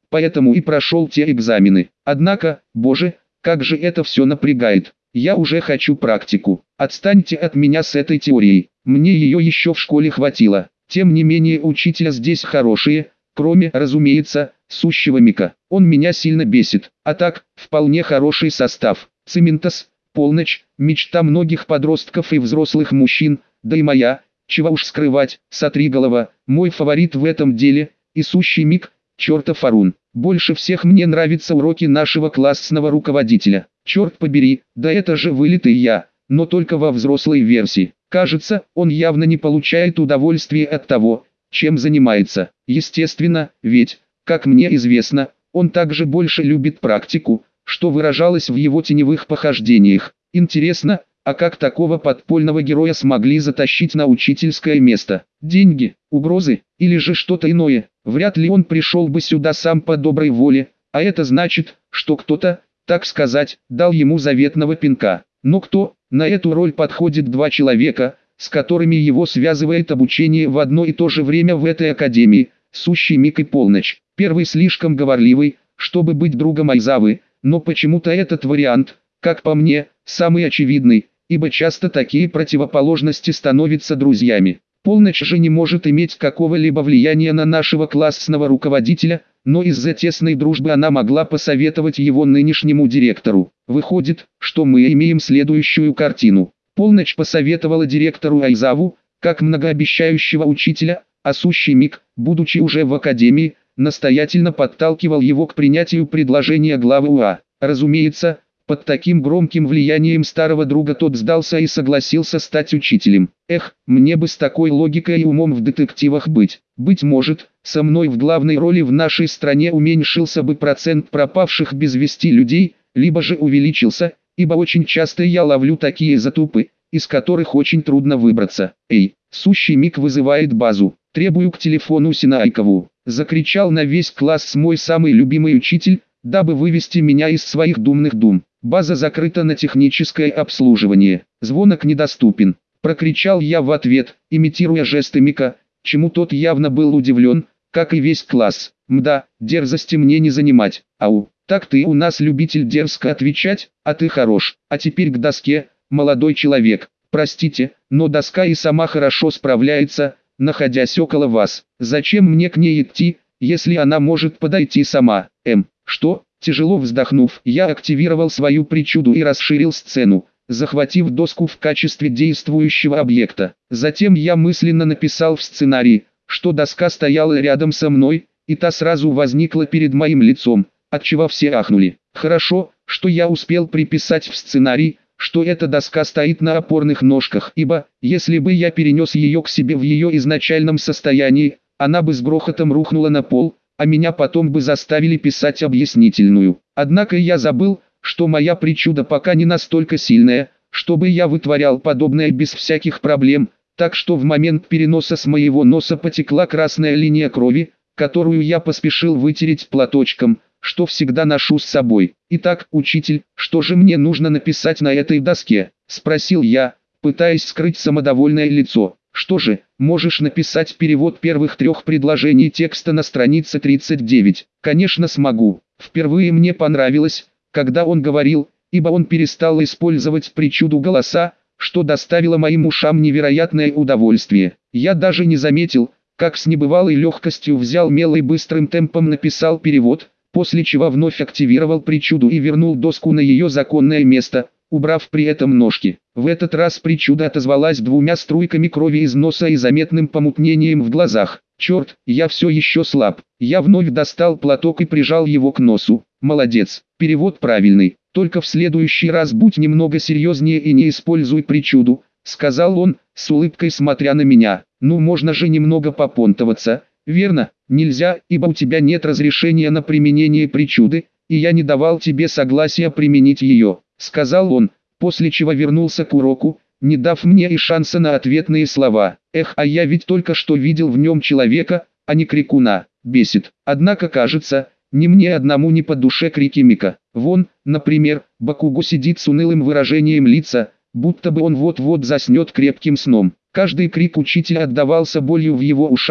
поэтому и прошел те экзамены. Однако, боже, как же это все напрягает. Я уже хочу практику. Отстаньте от меня с этой теорией. Мне ее еще в школе хватило. Тем не менее учителя здесь хорошие, кроме, разумеется, сущего Мика. Он меня сильно бесит. А так, вполне хороший состав. Цементос, полночь, мечта многих подростков и взрослых мужчин, да и моя, чего уж скрывать, Сотриголова, мой фаворит в этом деле, и сущий Мик, чертов Арун. Больше всех мне нравятся уроки нашего классного руководителя. Черт побери, да это же вылитый я, но только во взрослой версии. Кажется, он явно не получает удовольствия от того, чем занимается. Естественно, ведь, как мне известно, он также больше любит практику, что выражалось в его теневых похождениях. Интересно, а как такого подпольного героя смогли затащить на учительское место? Деньги, угрозы, или же что-то иное? Вряд ли он пришел бы сюда сам по доброй воле, а это значит, что кто-то, так сказать, дал ему заветного пинка. Но кто? На эту роль подходит два человека, с которыми его связывает обучение в одно и то же время в этой академии, сущий Мик и Полночь. Первый слишком говорливый, чтобы быть другом Айзавы, но почему-то этот вариант, как по мне, самый очевидный, ибо часто такие противоположности становятся друзьями. Полночь же не может иметь какого-либо влияния на нашего классного руководителя, но из-за тесной дружбы она могла посоветовать его нынешнему директору. Выходит, что мы имеем следующую картину. Полночь посоветовала директору Айзаву, как многообещающего учителя, а сущий Мик, будучи уже в академии, настоятельно подталкивал его к принятию предложения главы УА. Разумеется, под таким громким влиянием старого друга тот сдался и согласился стать учителем. Эх, мне бы с такой логикой и умом в детективах быть. Быть может, со мной в главной роли в нашей стране уменьшился бы процент пропавших без вести людей, либо же увеличился, ибо очень часто я ловлю такие затупы, из которых очень трудно выбраться. Эй, сущий Мик вызывает базу. Требую к телефону Синайкову. Закричал на весь класс мой самый любимый учитель, дабы вывести меня из своих думных дум. База закрыта на техническое обслуживание. Звонок недоступен. Прокричал я в ответ, имитируя жесты Мика, чему тот явно был удивлен, как и весь класс. Мда, дерзости мне не занимать. Ау, так ты у нас любитель дерзко отвечать, а ты хорош. А теперь к доске, молодой человек. Простите, но доска и сама хорошо справляется, находясь около вас. Зачем мне к ней идти, если она может подойти сама? Что? Тяжело вздохнув, я активировал свою причуду и расширил сцену, захватив доску в качестве действующего объекта. Затем я мысленно написал в сценарии, что доска стояла рядом со мной, и та сразу возникла перед моим лицом, отчего все ахнули. Хорошо, что я успел приписать в сценарий, что эта доска стоит на опорных ножках, ибо, если бы я перенес ее к себе в ее изначальном состоянии, она бы с грохотом рухнула на пол, а меня потом бы заставили писать объяснительную. Однако я забыл, что моя причуда пока не настолько сильная, чтобы я вытворял подобное без всяких проблем, так что в момент переноса с моего носа потекла красная линия крови, которую я поспешил вытереть платочком, что всегда ношу с собой. «Итак, учитель, что же мне нужно написать на этой доске?» – спросил я, пытаясь скрыть самодовольное лицо. «Что же, можешь написать перевод первых 3 предложений текста на странице 39. «Конечно смогу». Впервые мне понравилось, когда он говорил, ибо он перестал использовать причуду голоса, что доставило моим ушам невероятное удовольствие. Я даже не заметил, как с небывалой легкостью взял мел и быстрым темпом написал перевод, после чего вновь активировал причуду и вернул доску на ее законное место, убрав при этом ножки. В этот раз причуда отозвалась 2 струйками крови из носа и заметным помутнением в глазах. Черт, я все еще слаб. Я вновь достал платок и прижал его к носу. Молодец, перевод правильный. Только в следующий раз будь немного серьезнее и не используй причуду, сказал он, с улыбкой смотря на меня. Ну можно же немного попонтоваться, верно? Нельзя, ибо у тебя нет разрешения на применение причуды, и я не давал тебе согласия применить ее, сказал он, после чего вернулся к уроку, не дав мне и шанса на ответные слова. Эх, а я ведь только что видел в нем человека, а не крикуна. Бесит. Однако кажется, ни мне одному не по душе крики Мика. Вон, например, Бакуго сидит с унылым выражением лица, будто бы он вот-вот заснет крепким сном. Каждый крик учителя отдавался болью в его ушах,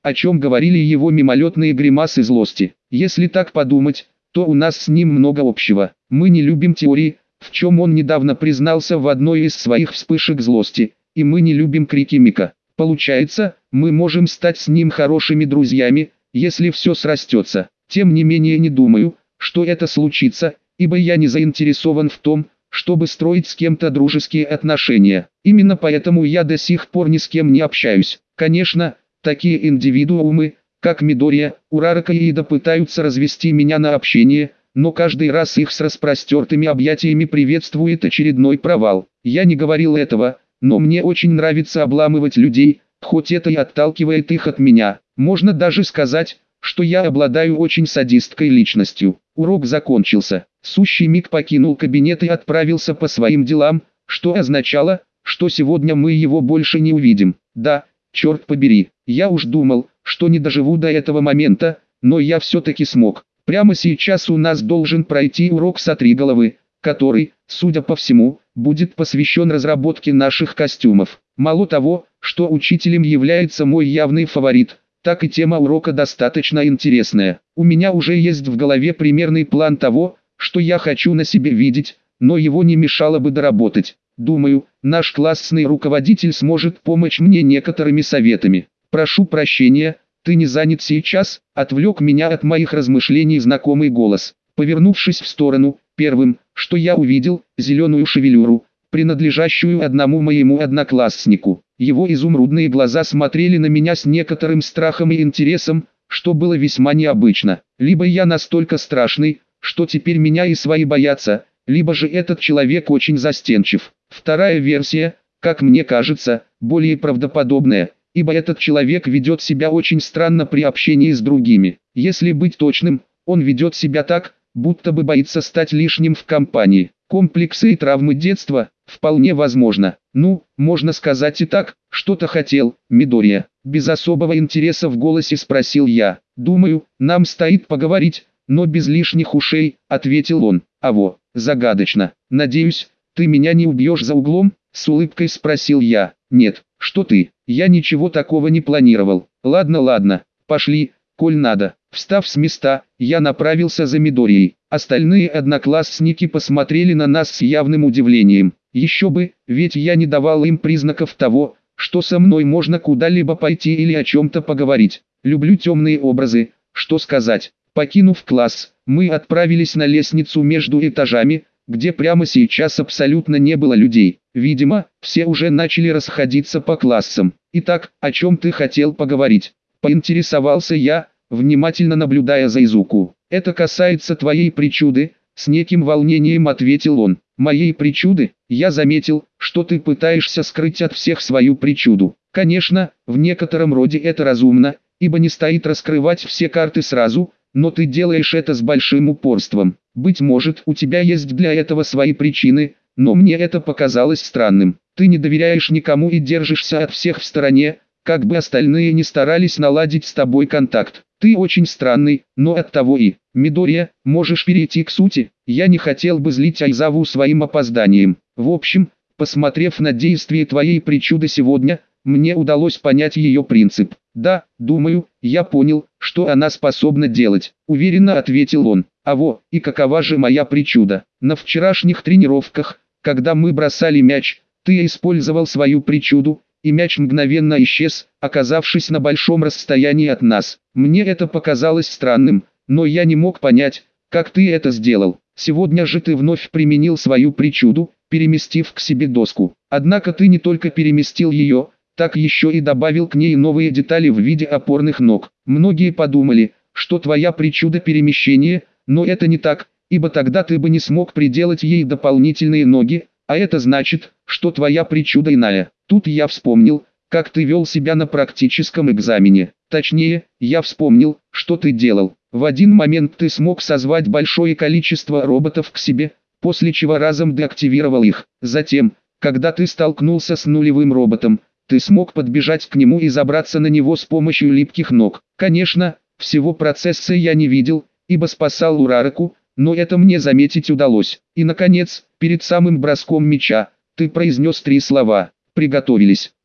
о чем говорили его мимолетные гримасы злости. Если так подумать, то у нас с ним много общего. Мы не любим теории, в чем он недавно признался в одной из своих вспышек злости, и мы не любим крики Мика. Получается, мы можем стать с ним хорошими друзьями, если все срастется. Тем не менее не думаю, что это случится, ибо я не заинтересован в том, чтобы строить с кем-то дружеские отношения. Именно поэтому я до сих пор ни с кем не общаюсь. Конечно, такие индивидуумы, как Мидория, Урарака и Ида пытаются развести меня на общение, но каждый раз их с распростертыми объятиями приветствует очередной провал. Я не говорил этого, но мне очень нравится обламывать людей, хоть это и отталкивает их от меня. Можно даже сказать, что я обладаю очень садистской личностью. Урок закончился. Сущий Мик покинул кабинет и отправился по своим делам, что означало, что сегодня мы его больше не увидим. Да, черт побери, я уж думал, что не доживу до этого момента, но я все-таки смог. Прямо сейчас у нас должен пройти урок сотриголовы, который, судя по всему, будет посвящен разработке наших костюмов. Мало того, что учителем является мой явный фаворит, так и тема урока достаточно интересная. У меня уже есть в голове примерный план того, что я хочу на себе видеть, но его не мешало бы доработать. Думаю, наш классный руководитель сможет помочь мне некоторыми советами. Прошу прощения, ты не занят сейчас? Отвлек меня от моих размышлений знакомый голос. Повернувшись в сторону, первым, что я увидел, зеленую шевелюру, принадлежащую одному моему однокласснику. Его изумрудные глаза смотрели на меня с некоторым страхом и интересом, что было весьма необычно. Либо я настолько страшный, что теперь меня и свои боятся, либо же этот человек очень застенчив. Вторая версия, как мне кажется, более правдоподобная, ибо этот человек ведет себя очень странно при общении с другими. Если быть точным, он ведет себя так, будто бы боится стать лишним в компании. Комплексы и травмы детства, вполне возможно. Ну, можно сказать и так, что-то хотел, Мидория. Без особого интереса в голосе спросил я. Думаю, нам стоит поговорить, но без лишних ушей, ответил он. Аво, загадочно. Надеюсь, ты меня не убьешь за углом? С улыбкой спросил я. Нет, что ты, я ничего такого не планировал. Ладно, пошли, коль надо. Встав с места, я направился за Мидорией. Остальные одноклассники посмотрели на нас с явным удивлением. Еще бы, ведь я не давал им признаков того, что со мной можно куда-либо пойти или о чем-то поговорить. Люблю темные образы, что сказать. Покинув класс, мы отправились на лестницу между этажами, где прямо сейчас абсолютно не было людей. Видимо, все уже начали расходиться по классам. Итак, о чем ты хотел поговорить? Поинтересовался я, внимательно наблюдая за Изуку. Это касается твоей причуды, с неким волнением ответил он. Моей причуды? Я заметил, что ты пытаешься скрыть от всех свою причуду. Конечно, в некотором роде это разумно, ибо не стоит раскрывать все карты сразу, но ты делаешь это с большим упорством. Быть может, у тебя есть для этого свои причины, но мне это показалось странным. Ты не доверяешь никому и держишься от всех в стороне, как бы остальные не старались наладить с тобой контакт. Ты очень странный, но оттого и, Мидория, можешь перейти к сути. Я не хотел бы злить Айзаву своим опозданием. В общем, посмотрев на действие твоей причуды сегодня, мне удалось понять ее принцип. Да, думаю, я понял, что она способна делать. Уверенно ответил он. Аво, и какова же моя причуда? На вчерашних тренировках, когда мы бросали мяч, ты использовал свою причуду, и мяч мгновенно исчез, оказавшись на большом расстоянии от нас. Мне это показалось странным, но я не мог понять, как ты это сделал. Сегодня же ты вновь применил свою причуду, переместив к себе доску. Однако ты не только переместил ее, так еще и добавил к ней новые детали в виде опорных ног. Многие подумали, что твоя причуда перемещения, но это не так, ибо тогда ты бы не смог приделать ей дополнительные ноги, а это значит, что твоя причуда иная. Тут я вспомнил, как ты вел себя на практическом экзамене. Точнее, я вспомнил, что ты делал. В один момент ты смог созвать большое количество роботов к себе, после чего разом деактивировал их. Затем, когда ты столкнулся с нулевым роботом, ты смог подбежать к нему и забраться на него с помощью липких ног. Конечно, всего процесса я не видел, ибо спасал Урараку, но это мне заметить удалось. И наконец, перед самым броском мяча, ты произнес 3 слова. Приготовились.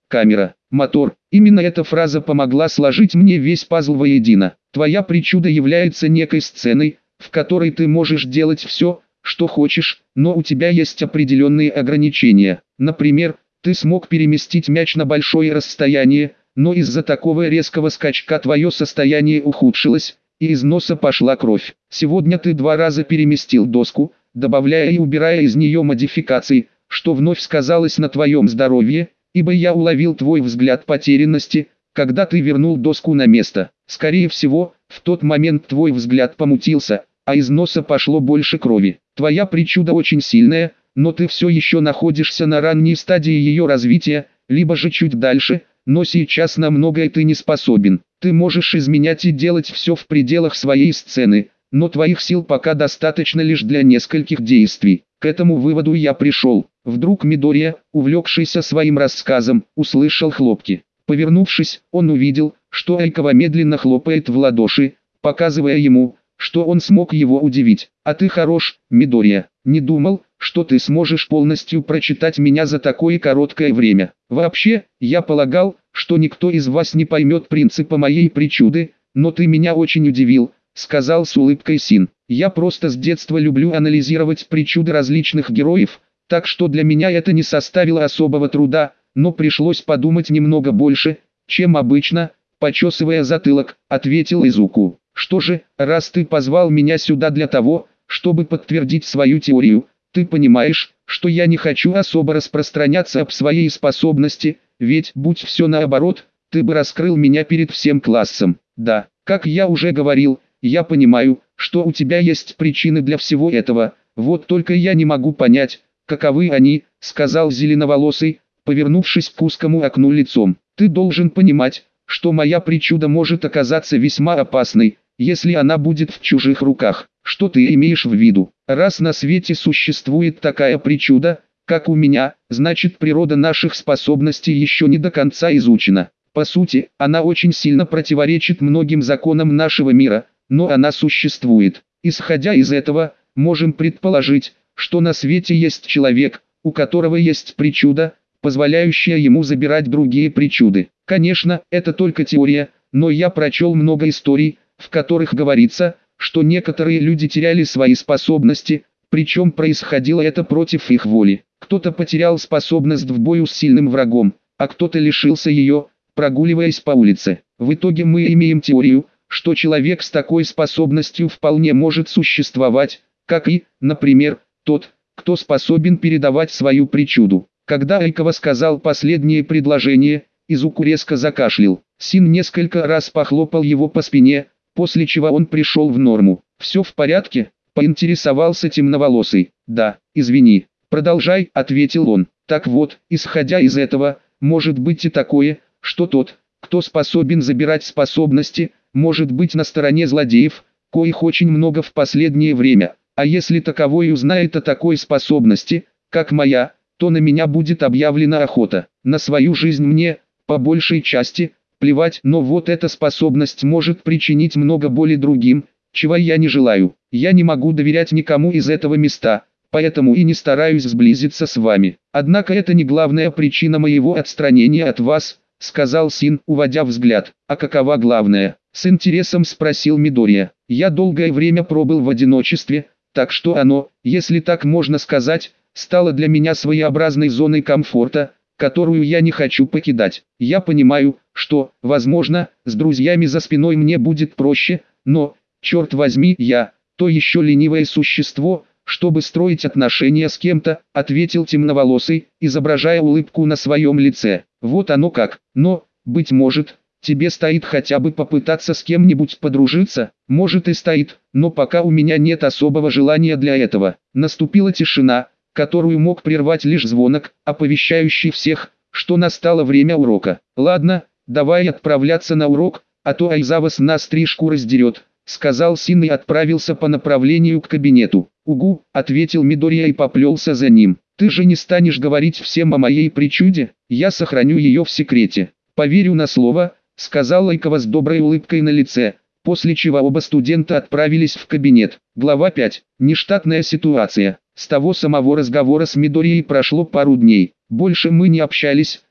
камера, мотор. Именно эта фраза помогла сложить мне весь пазл воедино. Твоя причуда является некой сценой, в которой ты можешь делать все, что хочешь, но у тебя есть определенные ограничения. Например, ты смог переместить мяч на большое расстояние, но из-за такого резкого скачка твое состояние ухудшилось, и из носа пошла кровь. Сегодня ты 2 раза переместил доску, добавляя и убирая из нее модификации, что вновь сказалось на твоем здоровье, ибо я уловил твой взгляд потерянности, когда ты вернул доску на место. Скорее всего, в тот момент твой взгляд помутился, а из носа пошло больше крови. Твоя причуда очень сильная, но ты все еще находишься на ранней стадии ее развития, либо же чуть дальше, но сейчас на многое ты не способен. Ты можешь изменять и делать все в пределах своей сцены, но твоих сил пока достаточно лишь для нескольких действий. К этому выводу я пришел. Вдруг Мидория, увлекшийся своим рассказом, услышал хлопки. Повернувшись, он увидел, что Айкова медленно хлопает в ладоши, показывая ему, что он смог его удивить. «А ты хорош, Мидория. Не думал, что ты сможешь полностью прочитать меня за такое короткое время. Вообще, я полагал, что никто из вас не поймет принципа моей причуды, но ты меня очень удивил», — сказал с улыбкой Син. «Я просто с детства люблю анализировать причуды различных героев, так что для меня это не составило особого труда, но пришлось подумать немного больше, чем обычно», — почесывая затылок, ответил Изуку. «Что же, раз ты позвал меня сюда для того, чтобы подтвердить свою теорию, ты понимаешь, что я не хочу особо распространяться об своей способности, ведь, будь все наоборот, ты бы раскрыл меня перед всем классом. Да, как я уже говорил, я понимаю, что у тебя есть причины для всего этого, вот только я не могу понять, каковы они», — сказал зеленоволосый, повернувшись к узкому окну лицом. «Ты должен понимать, что моя причуда может оказаться весьма опасной, если она будет в чужих руках. Что ты имеешь в виду? Раз на свете существует такая причуда, как у меня, значит природа наших способностей еще не до конца изучена. По сути, она очень сильно противоречит многим законам нашего мира, но она существует. Исходя из этого, можем предположить, что на свете есть человек, у которого есть причуда, позволяющая ему забирать другие причуды. Конечно, это только теория, но я прочел много историй, в которых говорится, что некоторые люди теряли свои способности, причем происходило это против их воли. Кто-то потерял способность в бою с сильным врагом, а кто-то лишился ее, прогуливаясь по улице. В итоге мы имеем теорию, что человек с такой способностью вполне может существовать, как и, например, тот, кто способен передавать свою причуду. Когда Айкова сказал последнее предложение, Изуку резко закашлял. Син несколько раз похлопал его по спине, после чего он пришел в норму. «Все в порядке?» – поинтересовался темноволосый. «Да, извини. Продолжай», – ответил он. «Так вот, исходя из этого, может быть и такое, что тот, кто способен забирать способности, может быть на стороне злодеев, коих очень много в последнее время. А если таковой узнает о такой способности, как моя, то на меня будет объявлена охота. На свою жизнь мне, по большей части, плевать, но вот эта способность может причинить много боли другим, чего я не желаю. Я не могу доверять никому из этого места, поэтому и не стараюсь сблизиться с вами. Однако это не главная причина моего отстранения от вас», — сказал Син, уводя взгляд. «А какова главная?» — с интересом спросил Мидория. «Я долгое время пробыл в одиночестве, так что оно, если так можно сказать, стало для меня своеобразной зоной комфорта, которую я не хочу покидать. Я понимаю, что, возможно, с друзьями за спиной мне будет проще, но, черт возьми, я, то еще ленивое существо, чтобы строить отношения с кем-то», — ответил темноволосый, изображая улыбку на своем лице. «Вот оно как, но, быть может, тебе стоит хотя бы попытаться с кем-нибудь подружиться, может и стоит, но пока у меня нет особого желания для этого». Наступила тишина, которую мог прервать лишь звонок, оповещающий всех, что настало время урока. «Ладно, давай отправляться на урок, а то Айзава с нас 3 шкуры сдерет», — сказал Син и отправился по направлению к кабинету. «Угу», — ответил Мидория и поплелся за ним. «Ты же не станешь говорить всем о моей причуде? Я сохраню ее в секрете». «Поверю на слово», — сказал Айкова с доброй улыбкой на лице, после чего оба студента отправились в кабинет. Глава 5. Нештатная ситуация. С того самого разговора с Мидорией прошло пару дней. Больше мы не общались,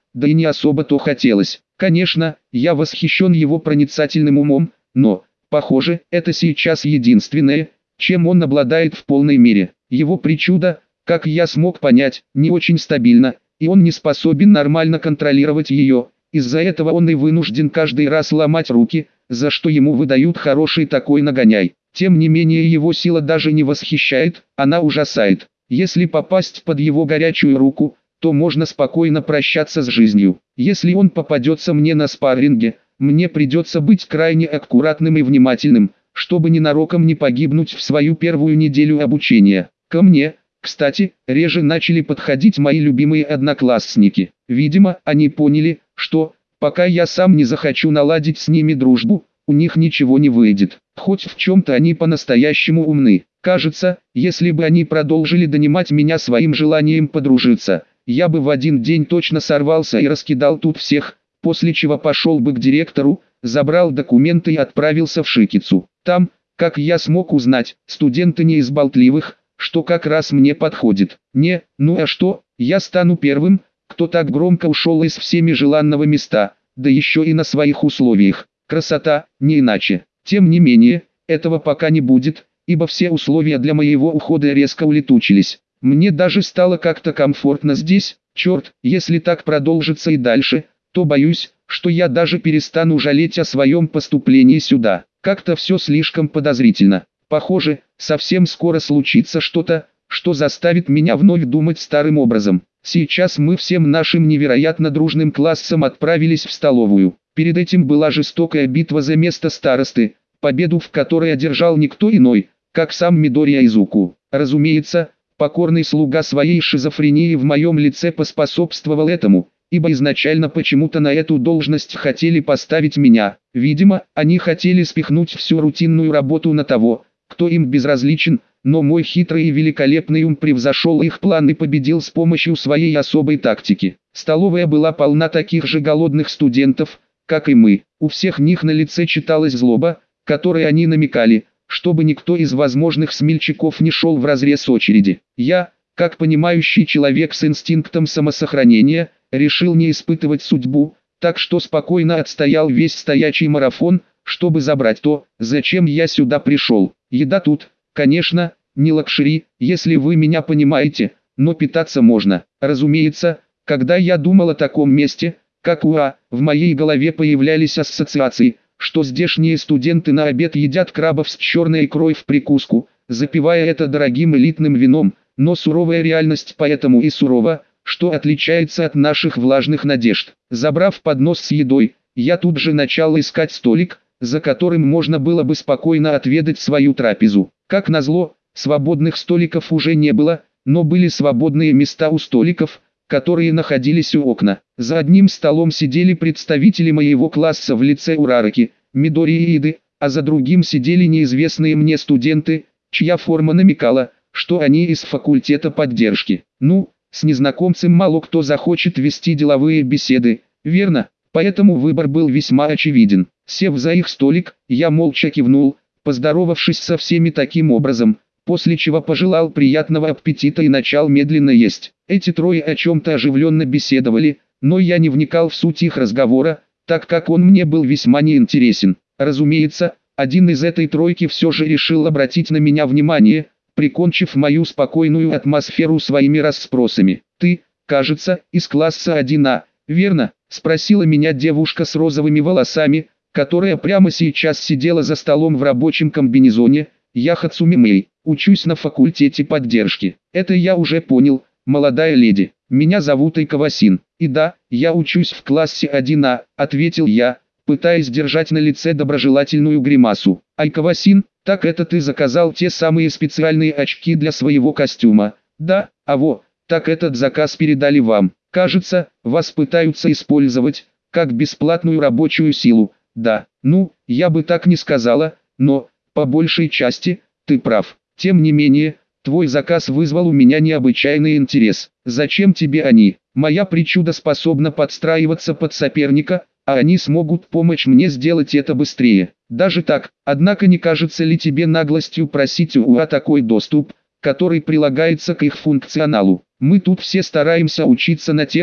да и не особо-то хотелось. Конечно, я восхищен его проницательным умом, но, похоже, это сейчас единственное, чем он обладает в полной мере. Его причуда, как я смог понять, не очень стабильна, и он не способен нормально контролировать ее. Из-за этого он и вынужден каждый раз ломать руки, за что ему выдают хороший такой нагоняй. Тем не менее его сила даже не восхищает, она ужасает. Если попасть под его горячую руку, то можно спокойно прощаться с жизнью. Если он попадется мне на спарринге, мне придется быть крайне аккуратным и внимательным, чтобы ненароком не погибнуть в свою первую неделю обучения. Ко мне, кстати, реже начали подходить мои любимые одноклассники. Видимо, они поняли, что, пока я сам не захочу наладить с ними дружбу, у них ничего не выйдет. Хоть в чем-то они по-настоящему умны. Кажется, если бы они продолжили донимать меня своим желанием подружиться, я бы в один день точно сорвался и раскидал тут всех, после чего пошел бы к директору, забрал документы и отправился в Шикицу. Там, как я смог узнать, студенты не из болтливых, что как раз мне подходит. Ну а что, я стану первым, кто так громко ушел из всеми желанного места, да еще и на своих условиях. Красота, не иначе. Тем не менее, этого пока не будет, ибо все условия для моего ухода резко улетучились. Мне даже стало как-то комфортно здесь. Черт, если так продолжится и дальше, то боюсь, что я даже перестану жалеть о своем поступлении сюда. Как-то все слишком подозрительно. Похоже, совсем скоро случится что-то, что заставит меня вновь думать старым образом. Сейчас мы всем нашим невероятно дружным классом отправились в столовую. Перед этим была жестокая битва за место старосты, победу в которой одержал никто иной, как сам Мидори Айзуку. Разумеется, покорный слуга своей шизофрении в моем лице поспособствовал этому, ибо изначально почему-то на эту должность хотели поставить меня. Видимо, они хотели спихнуть всю рутинную работу на того, кто им безразличен, но мой хитрый и великолепный ум превзошел их план и победил с помощью своей особой тактики. Столовая была полна таких же голодных студентов, как и мы. У всех них на лице читалась злоба, которой они намекали, чтобы никто из возможных смельчаков не шел вразрез очереди. Я, как понимающий человек с инстинктом самосохранения, решил не испытывать судьбу, так что спокойно отстоял весь стоячий марафон, чтобы забрать то, зачем я сюда пришел. Еда тут, конечно, не лакшери, если вы меня понимаете, но питаться можно. Разумеется, когда я думал о таком месте, как УА, в моей голове появлялись ассоциации, что здешние студенты на обед едят крабов с черной икрой в прикуску, запивая это дорогим элитным вином, но суровая реальность поэтому и сурова, что отличается от наших влажных надежд. Забрав поднос с едой, я тут же начал искать столик, за которым можно было бы спокойно отведать свою трапезу. Как назло, свободных столиков уже не было, но были свободные места у столиков, которые находились у окна. За одним столом сидели представители моего класса в лице Урараки, Мидори и Иды, а за другим сидели неизвестные мне студенты, чья форма намекала, что они из факультета поддержки. Ну, с незнакомцем мало кто захочет вести деловые беседы, верно? Поэтому выбор был весьма очевиден. Сев за их столик, я молча кивнул, поздоровавшись со всеми таким образом, после чего пожелал приятного аппетита и начал медленно есть. Эти трое о чем-то оживленно беседовали, но я не вникал в суть их разговора, так как он мне был весьма неинтересен. Разумеется, один из этой тройки все же решил обратить на меня внимание, прикончив мою спокойную атмосферу своими расспросами. «Ты, кажется, из класса 1А, верно?» – спросила меня девушка с розовыми волосами, которая прямо сейчас сидела за столом в рабочем комбинезоне. «Я Хацуми Мэй, учусь на факультете поддержки». «Это я уже понял, молодая леди. Меня зовут Айкавасин. И да, я учусь в классе 1А», – ответил я, пытаясь держать на лице доброжелательную гримасу. «Айкавасин, так это ты заказал те самые специальные очки для своего костюма?» «Да, так этот заказ передали вам. Кажется, вас пытаются использовать, как бесплатную рабочую силу». «Да, ну, я бы так не сказала, но, по большей части, ты прав. Тем не менее, твой заказ вызвал у меня необычайный интерес. Зачем тебе они? Моя причуда способна подстраиваться под соперника, а они смогут помочь мне сделать это быстрее. Даже так, однако не кажется ли тебе наглостью просить у УА такой доступ, который прилагается к их функционалу? Мы тут все стараемся учиться на тех,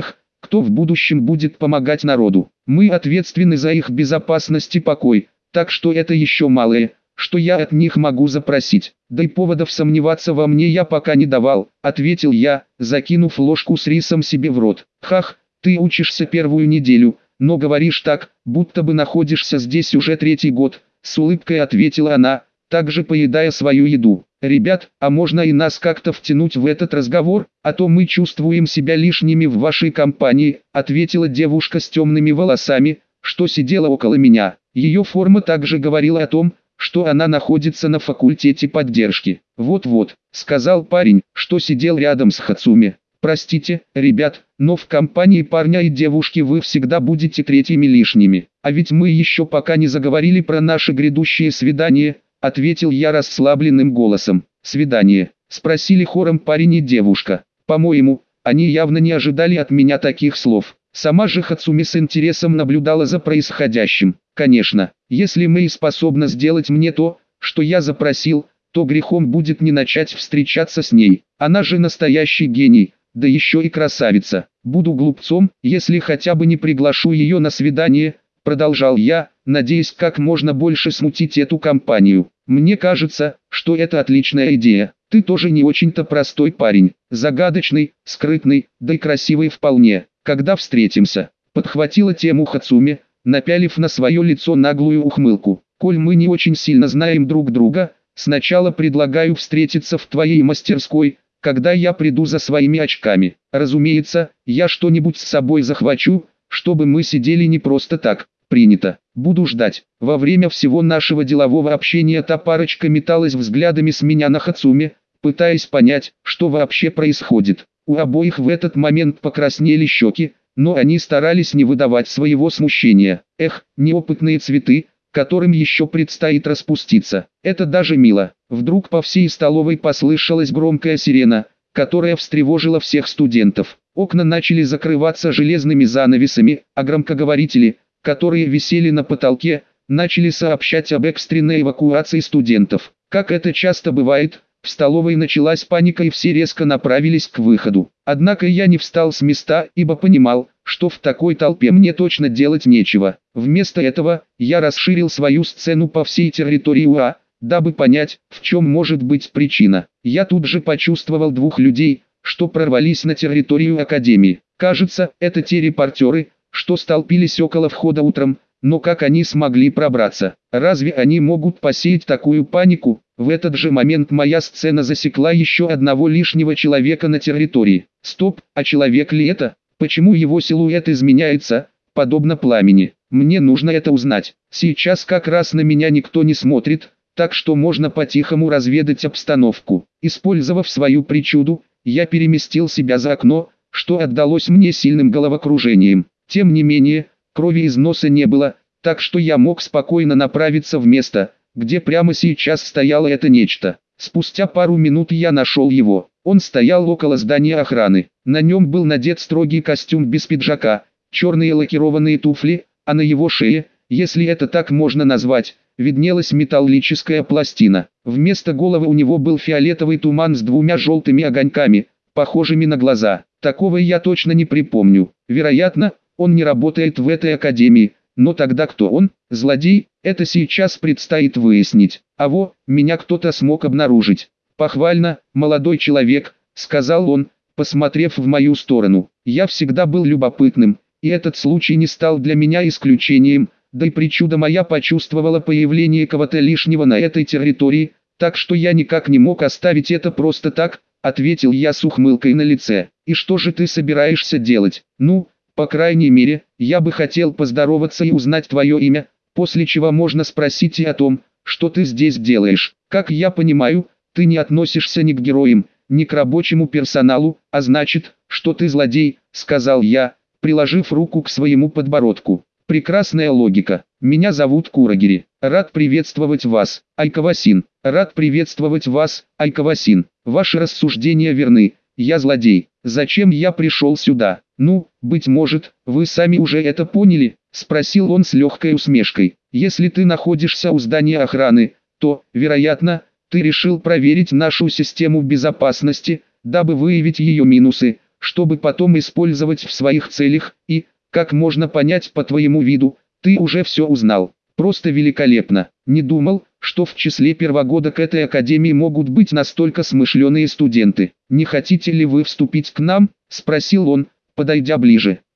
кто в будущем будет помогать народу. Мы ответственны за их безопасность и покой, так что это еще малое, что я от них могу запросить. Да и поводов сомневаться во мне я пока не давал, ответил я, закинув ложку с рисом себе в рот. Хах, ты учишься первую неделю, но говоришь так, будто бы находишься здесь уже 3-й год, с улыбкой ответила она, также поедая свою еду. «Ребят, а можно и нас как-то втянуть в этот разговор, а то мы чувствуем себя лишними в вашей компании», ответила девушка с темными волосами, что сидела около меня. Ее форма также говорила о том, что она находится на факультете поддержки. «Вот-вот», сказал парень, что сидел рядом с Хацуми. «Простите, ребят, но в компании парня и девушки вы всегда будете третьими лишними. А ведь мы еще пока не заговорили про наше грядущее свидание», ответил я расслабленным голосом. «Свидание?» спросили хором парень и девушка. По-моему, они явно не ожидали от меня таких слов. Сама же Хацуми с интересом наблюдала за происходящим. «Конечно, если Мэй способна сделать мне то, что я запросил, то грехом будет не начать встречаться с ней. Она же настоящий гений, да еще и красавица. Буду глупцом, если хотя бы не приглашу ее на свидание», продолжал я, надеясь как можно больше смутить эту компанию. «Мне кажется, что это отличная идея. Ты тоже не очень-то простой парень, загадочный, скрытный, да и красивый вполне. Когда встретимся?» подхватила тему Хацуми, напялив на свое лицо наглую ухмылку. «Коль мы не очень сильно знаем друг друга, сначала предлагаю встретиться в твоей мастерской, когда я приду за своими очками. Разумеется, я что-нибудь с собой захвачу, чтобы мы сидели не просто так». «Принято. Буду ждать». Во время всего нашего делового общения та парочка металась взглядами с меня на Хацуми, пытаясь понять, что вообще происходит. У обоих в этот момент покраснели щеки, но они старались не выдавать своего смущения. Эх, неопытные цветы, которым еще предстоит распуститься. Это даже мило. Вдруг по всей столовой послышалась громкая сирена, которая встревожила всех студентов. Окна начали закрываться железными занавесами, а громкоговорители, которые висели на потолке, начали сообщать об экстренной эвакуации студентов. Как это часто бывает, в столовой началась паника и все резко направились к выходу. Однако я не встал с места, ибо понимал, что в такой толпе мне точно делать нечего. Вместо этого, я расширил свою сцену по всей территории УА, дабы понять, в чем может быть причина. Я тут же почувствовал 2 людей, что прорвались на территорию Академии. Кажется, это те репортеры, что столпились около входа утром, но как они смогли пробраться? Разве они могут посеять такую панику? В этот же момент моя сцена засекла еще одного лишнего человека на территории. Стоп, а человек ли это? Почему его силуэт изменяется, подобно пламени? Мне нужно это узнать. Сейчас как раз на меня никто не смотрит, так что можно по-тихому разведать обстановку. Использовав свою причуду, я переместил себя за окно, что отдалось мне сильным головокружением. Тем не менее, крови из носа не было, так что я мог спокойно направиться в место, где прямо сейчас стояло это нечто. Спустя пару минут я нашел его. Он стоял около здания охраны. На нем был надет строгий костюм без пиджака, черные лакированные туфли, а на его шее, если это так можно назвать, виднелась металлическая пластина. Вместо головы у него был фиолетовый туман с 2 желтыми огоньками, похожими на глаза. Такого я точно не припомню. Вероятно, он не работает в этой академии, но тогда кто он? Злодей? Это сейчас предстоит выяснить. Меня кто-то смог обнаружить. «Похвально, молодой человек», — сказал он, посмотрев в мою сторону. Я всегда был любопытным, и этот случай не стал для меня исключением, да и причуда моя почувствовала появление кого-то лишнего на этой территории, так что я никак не мог оставить это просто так, ответил я с ухмылкой на лице. «И что же ты собираешься делать?» «Ну, по крайней мере, я бы хотел поздороваться и узнать твое имя, после чего можно спросить и о том, что ты здесь делаешь. Как я понимаю, ты не относишься ни к героям, ни к рабочему персоналу, а значит, что ты злодей», — сказал я, приложив руку к своему подбородку. «Прекрасная логика. Меня зовут Курагири. Рад приветствовать вас, Айкавасин. Рад приветствовать вас, Айкавасин. Ваши рассуждения верны. Я злодей. Зачем я пришел сюда? Ну, быть может, вы сами уже это поняли?» — спросил он с легкой усмешкой. «Если ты находишься у здания охраны, то, вероятно, ты решил проверить нашу систему безопасности, дабы выявить ее минусы, чтобы потом использовать в своих целях, и, как можно понять по твоему виду, ты уже все узнал. Просто великолепно. Не думал, что в числе первогодок этой академии могут быть настолько смышленые студенты. «Не хотите ли вы вступить к нам?» – спросил он, подойдя ближе.